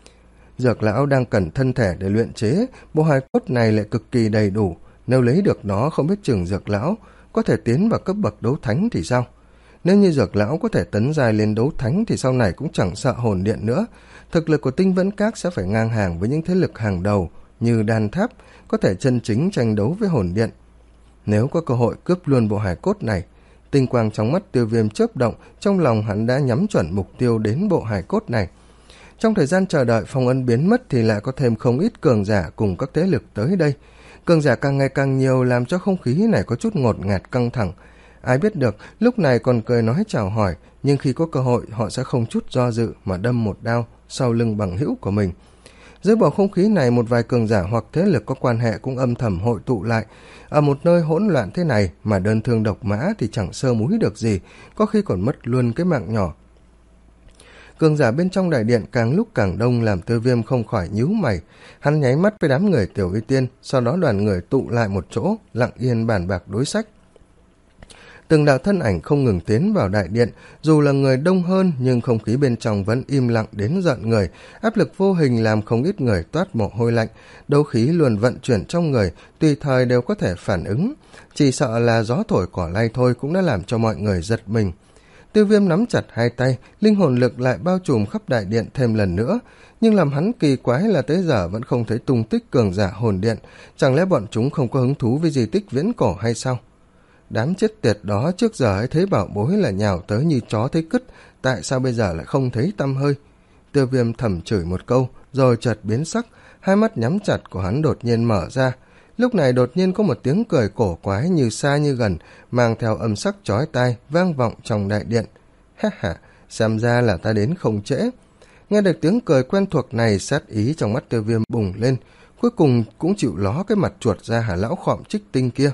Dược lão đang cần thân thể để luyện chế, bộ hài cốt này lại cực kỳ đầy đủ. Nếu lấy được nó không biết chừng dược lão có thể tiến vào cấp bậc đấu thánh thì sao? Nếu như dược lão có thể tấn giai lên đấu thánh thì sau này cũng chẳng sợ hồn điện nữa. Thực lực của Tinh Vẫn Các sẽ phải ngang hàng với những thế lực hàng đầu như Đan Tháp, có thể chân chính tranh đấu với hồn điện. Nếu có cơ hội cướp luôn bộ hài cốt này, tinh quang trong mắt Tiêu Viêm chớp động, trong lòng hắn đã nhắm chuẩn mục tiêu đến bộ hài cốt này. Trong thời gian chờ đợi phong ấn biến mất thì lại có thêm không ít cường giả cùng các thế lực tới đây. Cường giả càng ngày càng nhiều làm cho không khí này có chút ngột ngạt căng thẳng. Ai biết được lúc này còn cười nói chào hỏi, nhưng khi có cơ hội họ sẽ không chút do dự mà đâm một đao sau lưng bằng hữu của mình. Dưới bầu không khí này, một vài cường giả hoặc thế lực có quan hệ cũng âm thầm hội tụ lại. Ở một nơi hỗn loạn thế này mà đơn thương độc mã thì chẳng sơ múi được gì, có khi còn mất luôn cái mạng nhỏ. Cường giả bên trong đại điện càng lúc càng đông làm Tiêu Viêm không khỏi nhíu mày. Hắn nháy mắt với đám người Tiểu Y Tiên, sau đó đoàn người tụ lại một chỗ, lặng yên bàn bạc đối sách. Từng đạo thân ảnh không ngừng tiến vào đại điện, dù là người đông hơn nhưng không khí bên trong vẫn im lặng đến giận người, áp lực vô hình làm không ít người toát mồ hôi lạnh, đấu khí luôn vận chuyển trong người, tùy thời đều có thể phản ứng, chỉ sợ là gió thổi cỏ lay thôi cũng đã làm cho mọi người giật mình. Tiêu Viêm nắm chặt hai tay, linh hồn lực lại bao trùm khắp đại điện thêm lần nữa, nhưng làm hắn kỳ quái là tới giờ vẫn không thấy tung tích cường giả hồn điện, chẳng lẽ bọn chúng không có hứng thú với di tích viễn cổ hay sao? Đám chết tiệt đó trước giờ ấy thấy bảo bối là nhào tới như chó thấy cứt, tại sao bây giờ lại không thấy tăm hơi? Tiêu Viêm thầm chửi một câu, rồi chợt biến sắc, hai mắt nhắm chặt của hắn đột nhiên mở ra. Lúc này đột nhiên có một tiếng cười cổ quái như xa như gần, mang theo âm sắc chói tai, vang vọng trong đại điện. Ha ha, xem ra là ta đến không trễ. Nghe được tiếng cười quen thuộc này, sát ý trong mắt Tiêu Viêm bùng lên, cuối cùng cũng chịu ló cái mặt chuột ra hả lão khọm trích tinh kia.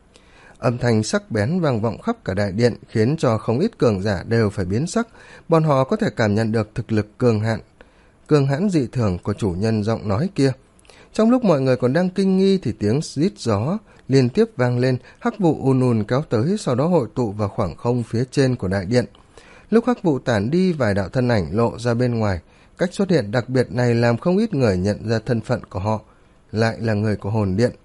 Âm thanh sắc bén vang vọng khắp cả đại điện khiến cho không ít cường giả đều phải biến sắc, bọn họ có thể cảm nhận được thực lực cường hạn, cường hãn dị thường của chủ nhân giọng nói kia. Trong lúc mọi người còn đang kinh nghi thì tiếng rít gió liên tiếp vang lên, hắc vụ ùn ùn kéo tới, sau đó hội tụ vào khoảng không phía trên của đại điện. Lúc hắc vụ tản đi, vài đạo thân ảnh lộ ra bên ngoài. Cách xuất hiện đặc biệt này làm không ít người nhận ra thân phận của họ, lại là người của hồn điện.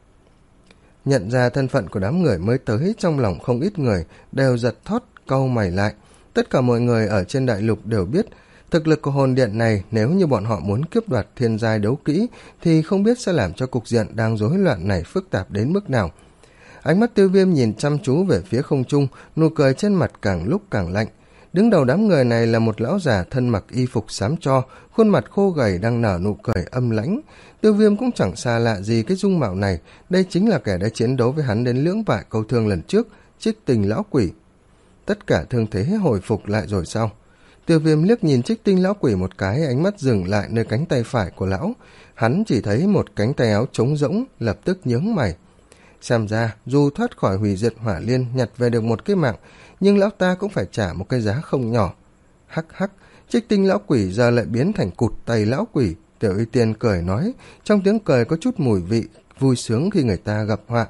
Nhận ra thân phận của đám người mới tới, trong lòng không ít người đều giật thót cau mày lại. Tất cả mọi người ở trên đại lục đều biết thực lực của hồn điện này, nếu như bọn họ muốn cướp đoạt thiên giai đấu kỹ thì không biết sẽ làm cho cục diện đang rối loạn này phức tạp đến mức nào. Ánh mắt Tiêu Viêm nhìn chăm chú về phía không trung, nụ cười trên mặt càng lúc càng lạnh. Đứng đầu đám người này là một lão già thân mặc y phục xám tro, khuôn mặt khô gầy đang nở nụ cười âm lãnh. Tiêu Viêm cũng chẳng xa lạ gì cái dung mạo này, đây chính là kẻ đã chiến đấu với hắn đến lưỡng bại câu thương lần trước, trích tình lão quỷ. Tất cả thương thế hồi phục lại rồi sao? Tiêu Viêm liếc nhìn Trích Tinh lão quỷ một cái, ánh mắt dừng lại nơi cánh tay phải của lão. Hắn chỉ thấy một cánh tay áo trống rỗng, lập tức nhướng mày. Xem ra dù thoát khỏi hủy diệt hỏa liên, nhặt về được một cái mạng, nhưng lão ta cũng phải trả một cái giá không nhỏ. Hắc hắc, Trích Tinh lão quỷ giờ lại biến thành cụt tay lão quỷ. Tiểu Y Tiên cười nói, trong tiếng cười có chút mùi vị vui sướng khi người ta gặp họa.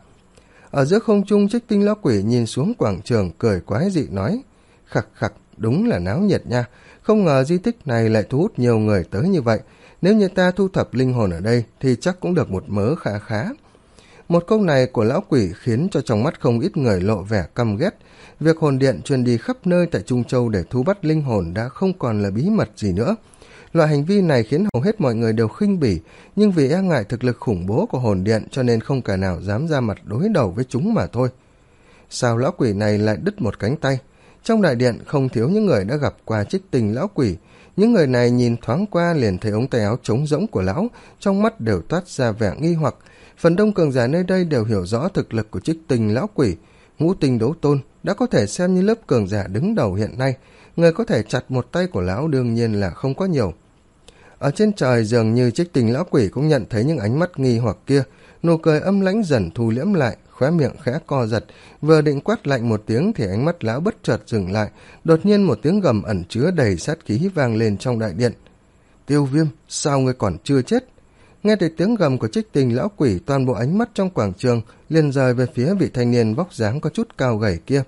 Ở giữa không trung, Trích Tinh lão quỷ nhìn xuống quảng trường, cười quái dị nói, khặc khặc, đúng là náo nhiệt nha, không ngờ di tích này lại thu hút nhiều người tới như vậy. Nếu như ta thu thập linh hồn ở đây thì chắc cũng được một mớ khá khá. Một câu này của lão quỷ khiến cho trong mắt không ít người lộ vẻ căm ghét. Việc hồn điện truyền đi khắp nơi tại Trung Châu để thu bắt linh hồn đã không còn là bí mật gì nữa. Loại hành vi này khiến hầu hết mọi người đều khinh bỉ, nhưng vì e ngại thực lực khủng bố của hồn điện cho nên không kẻ nào dám ra mặt đối đầu với chúng mà thôi. Sao lão quỷ này lại đứt một cánh tay? Trong đại điện không thiếu những người đã gặp qua Trích Tinh lão quỷ. Những người này nhìn thoáng qua liền thấy ống tay áo trống rỗng của lão, trong mắt đều toát ra vẻ nghi hoặc. Phần đông cường giả nơi đây đều hiểu rõ thực lực của Trích Tinh lão quỷ. Ngũ tinh đấu tôn đã có thể xem như lớp cường giả đứng đầu hiện nay. Người có thể chặt một tay của lão đương nhiên là không có nhiều. Ở trên trời dường như Trích Tinh lão quỷ cũng nhận thấy những ánh mắt nghi hoặc kia, nụ cười âm lãnh dần thu liễm lại, khóe miệng khẽ co giật, vừa định quát lạnh một tiếng thì ánh mắt lão bất chợt dừng lại, đột nhiên một tiếng gầm ẩn chứa đầy sát khí vang lên trong đại điện. Tiêu Viêm, sao ngươi còn chưa chết? Nghe thấy tiếng gầm của Trích Tinh lão quỷ, toàn bộ ánh mắt trong quảng trường liền rời về phía vị thanh niên vóc dáng có chút cao gầy kia.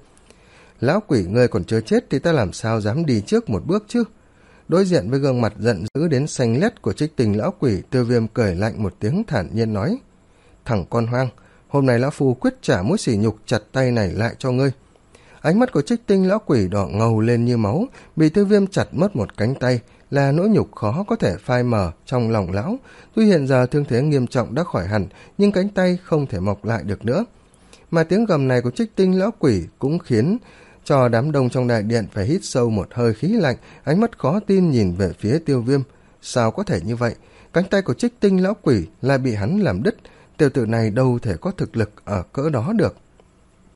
Lão quỷ, ngươi còn chưa chết thì ta làm sao dám đi trước một bước chứ? Đối diện với gương mặt giận dữ đến xanh lét của Trích Tinh lão quỷ, Tiêu Viêm cười lạnh một tiếng thản nhiên nói, thằng con hoang, hôm nay lão phu quyết trả mối sỉ nhục chặt tay này lại cho ngươi. Ánh mắt của Trích Tinh lão quỷ đỏ ngầu lên như máu, bị Tiêu Viêm chặt mất một cánh tay là nỗi nhục khó có thể phai mờ trong lòng lão. Tuy hiện giờ thương thế nghiêm trọng đã khỏi hẳn, nhưng cánh tay không thể mọc lại được nữa. Mà tiếng gầm này của Trích Tinh lão quỷ cũng khiến cho đám đông trong đại điện phải hít sâu một hơi khí lạnh, ánh mắt khó tin nhìn về phía Tiêu Viêm. Sao có thể như vậy? Cánh tay của Trích Tinh lão quỷ lại bị hắn làm đứt, tiểu tử này đâu thể có thực lực ở cỡ đó được.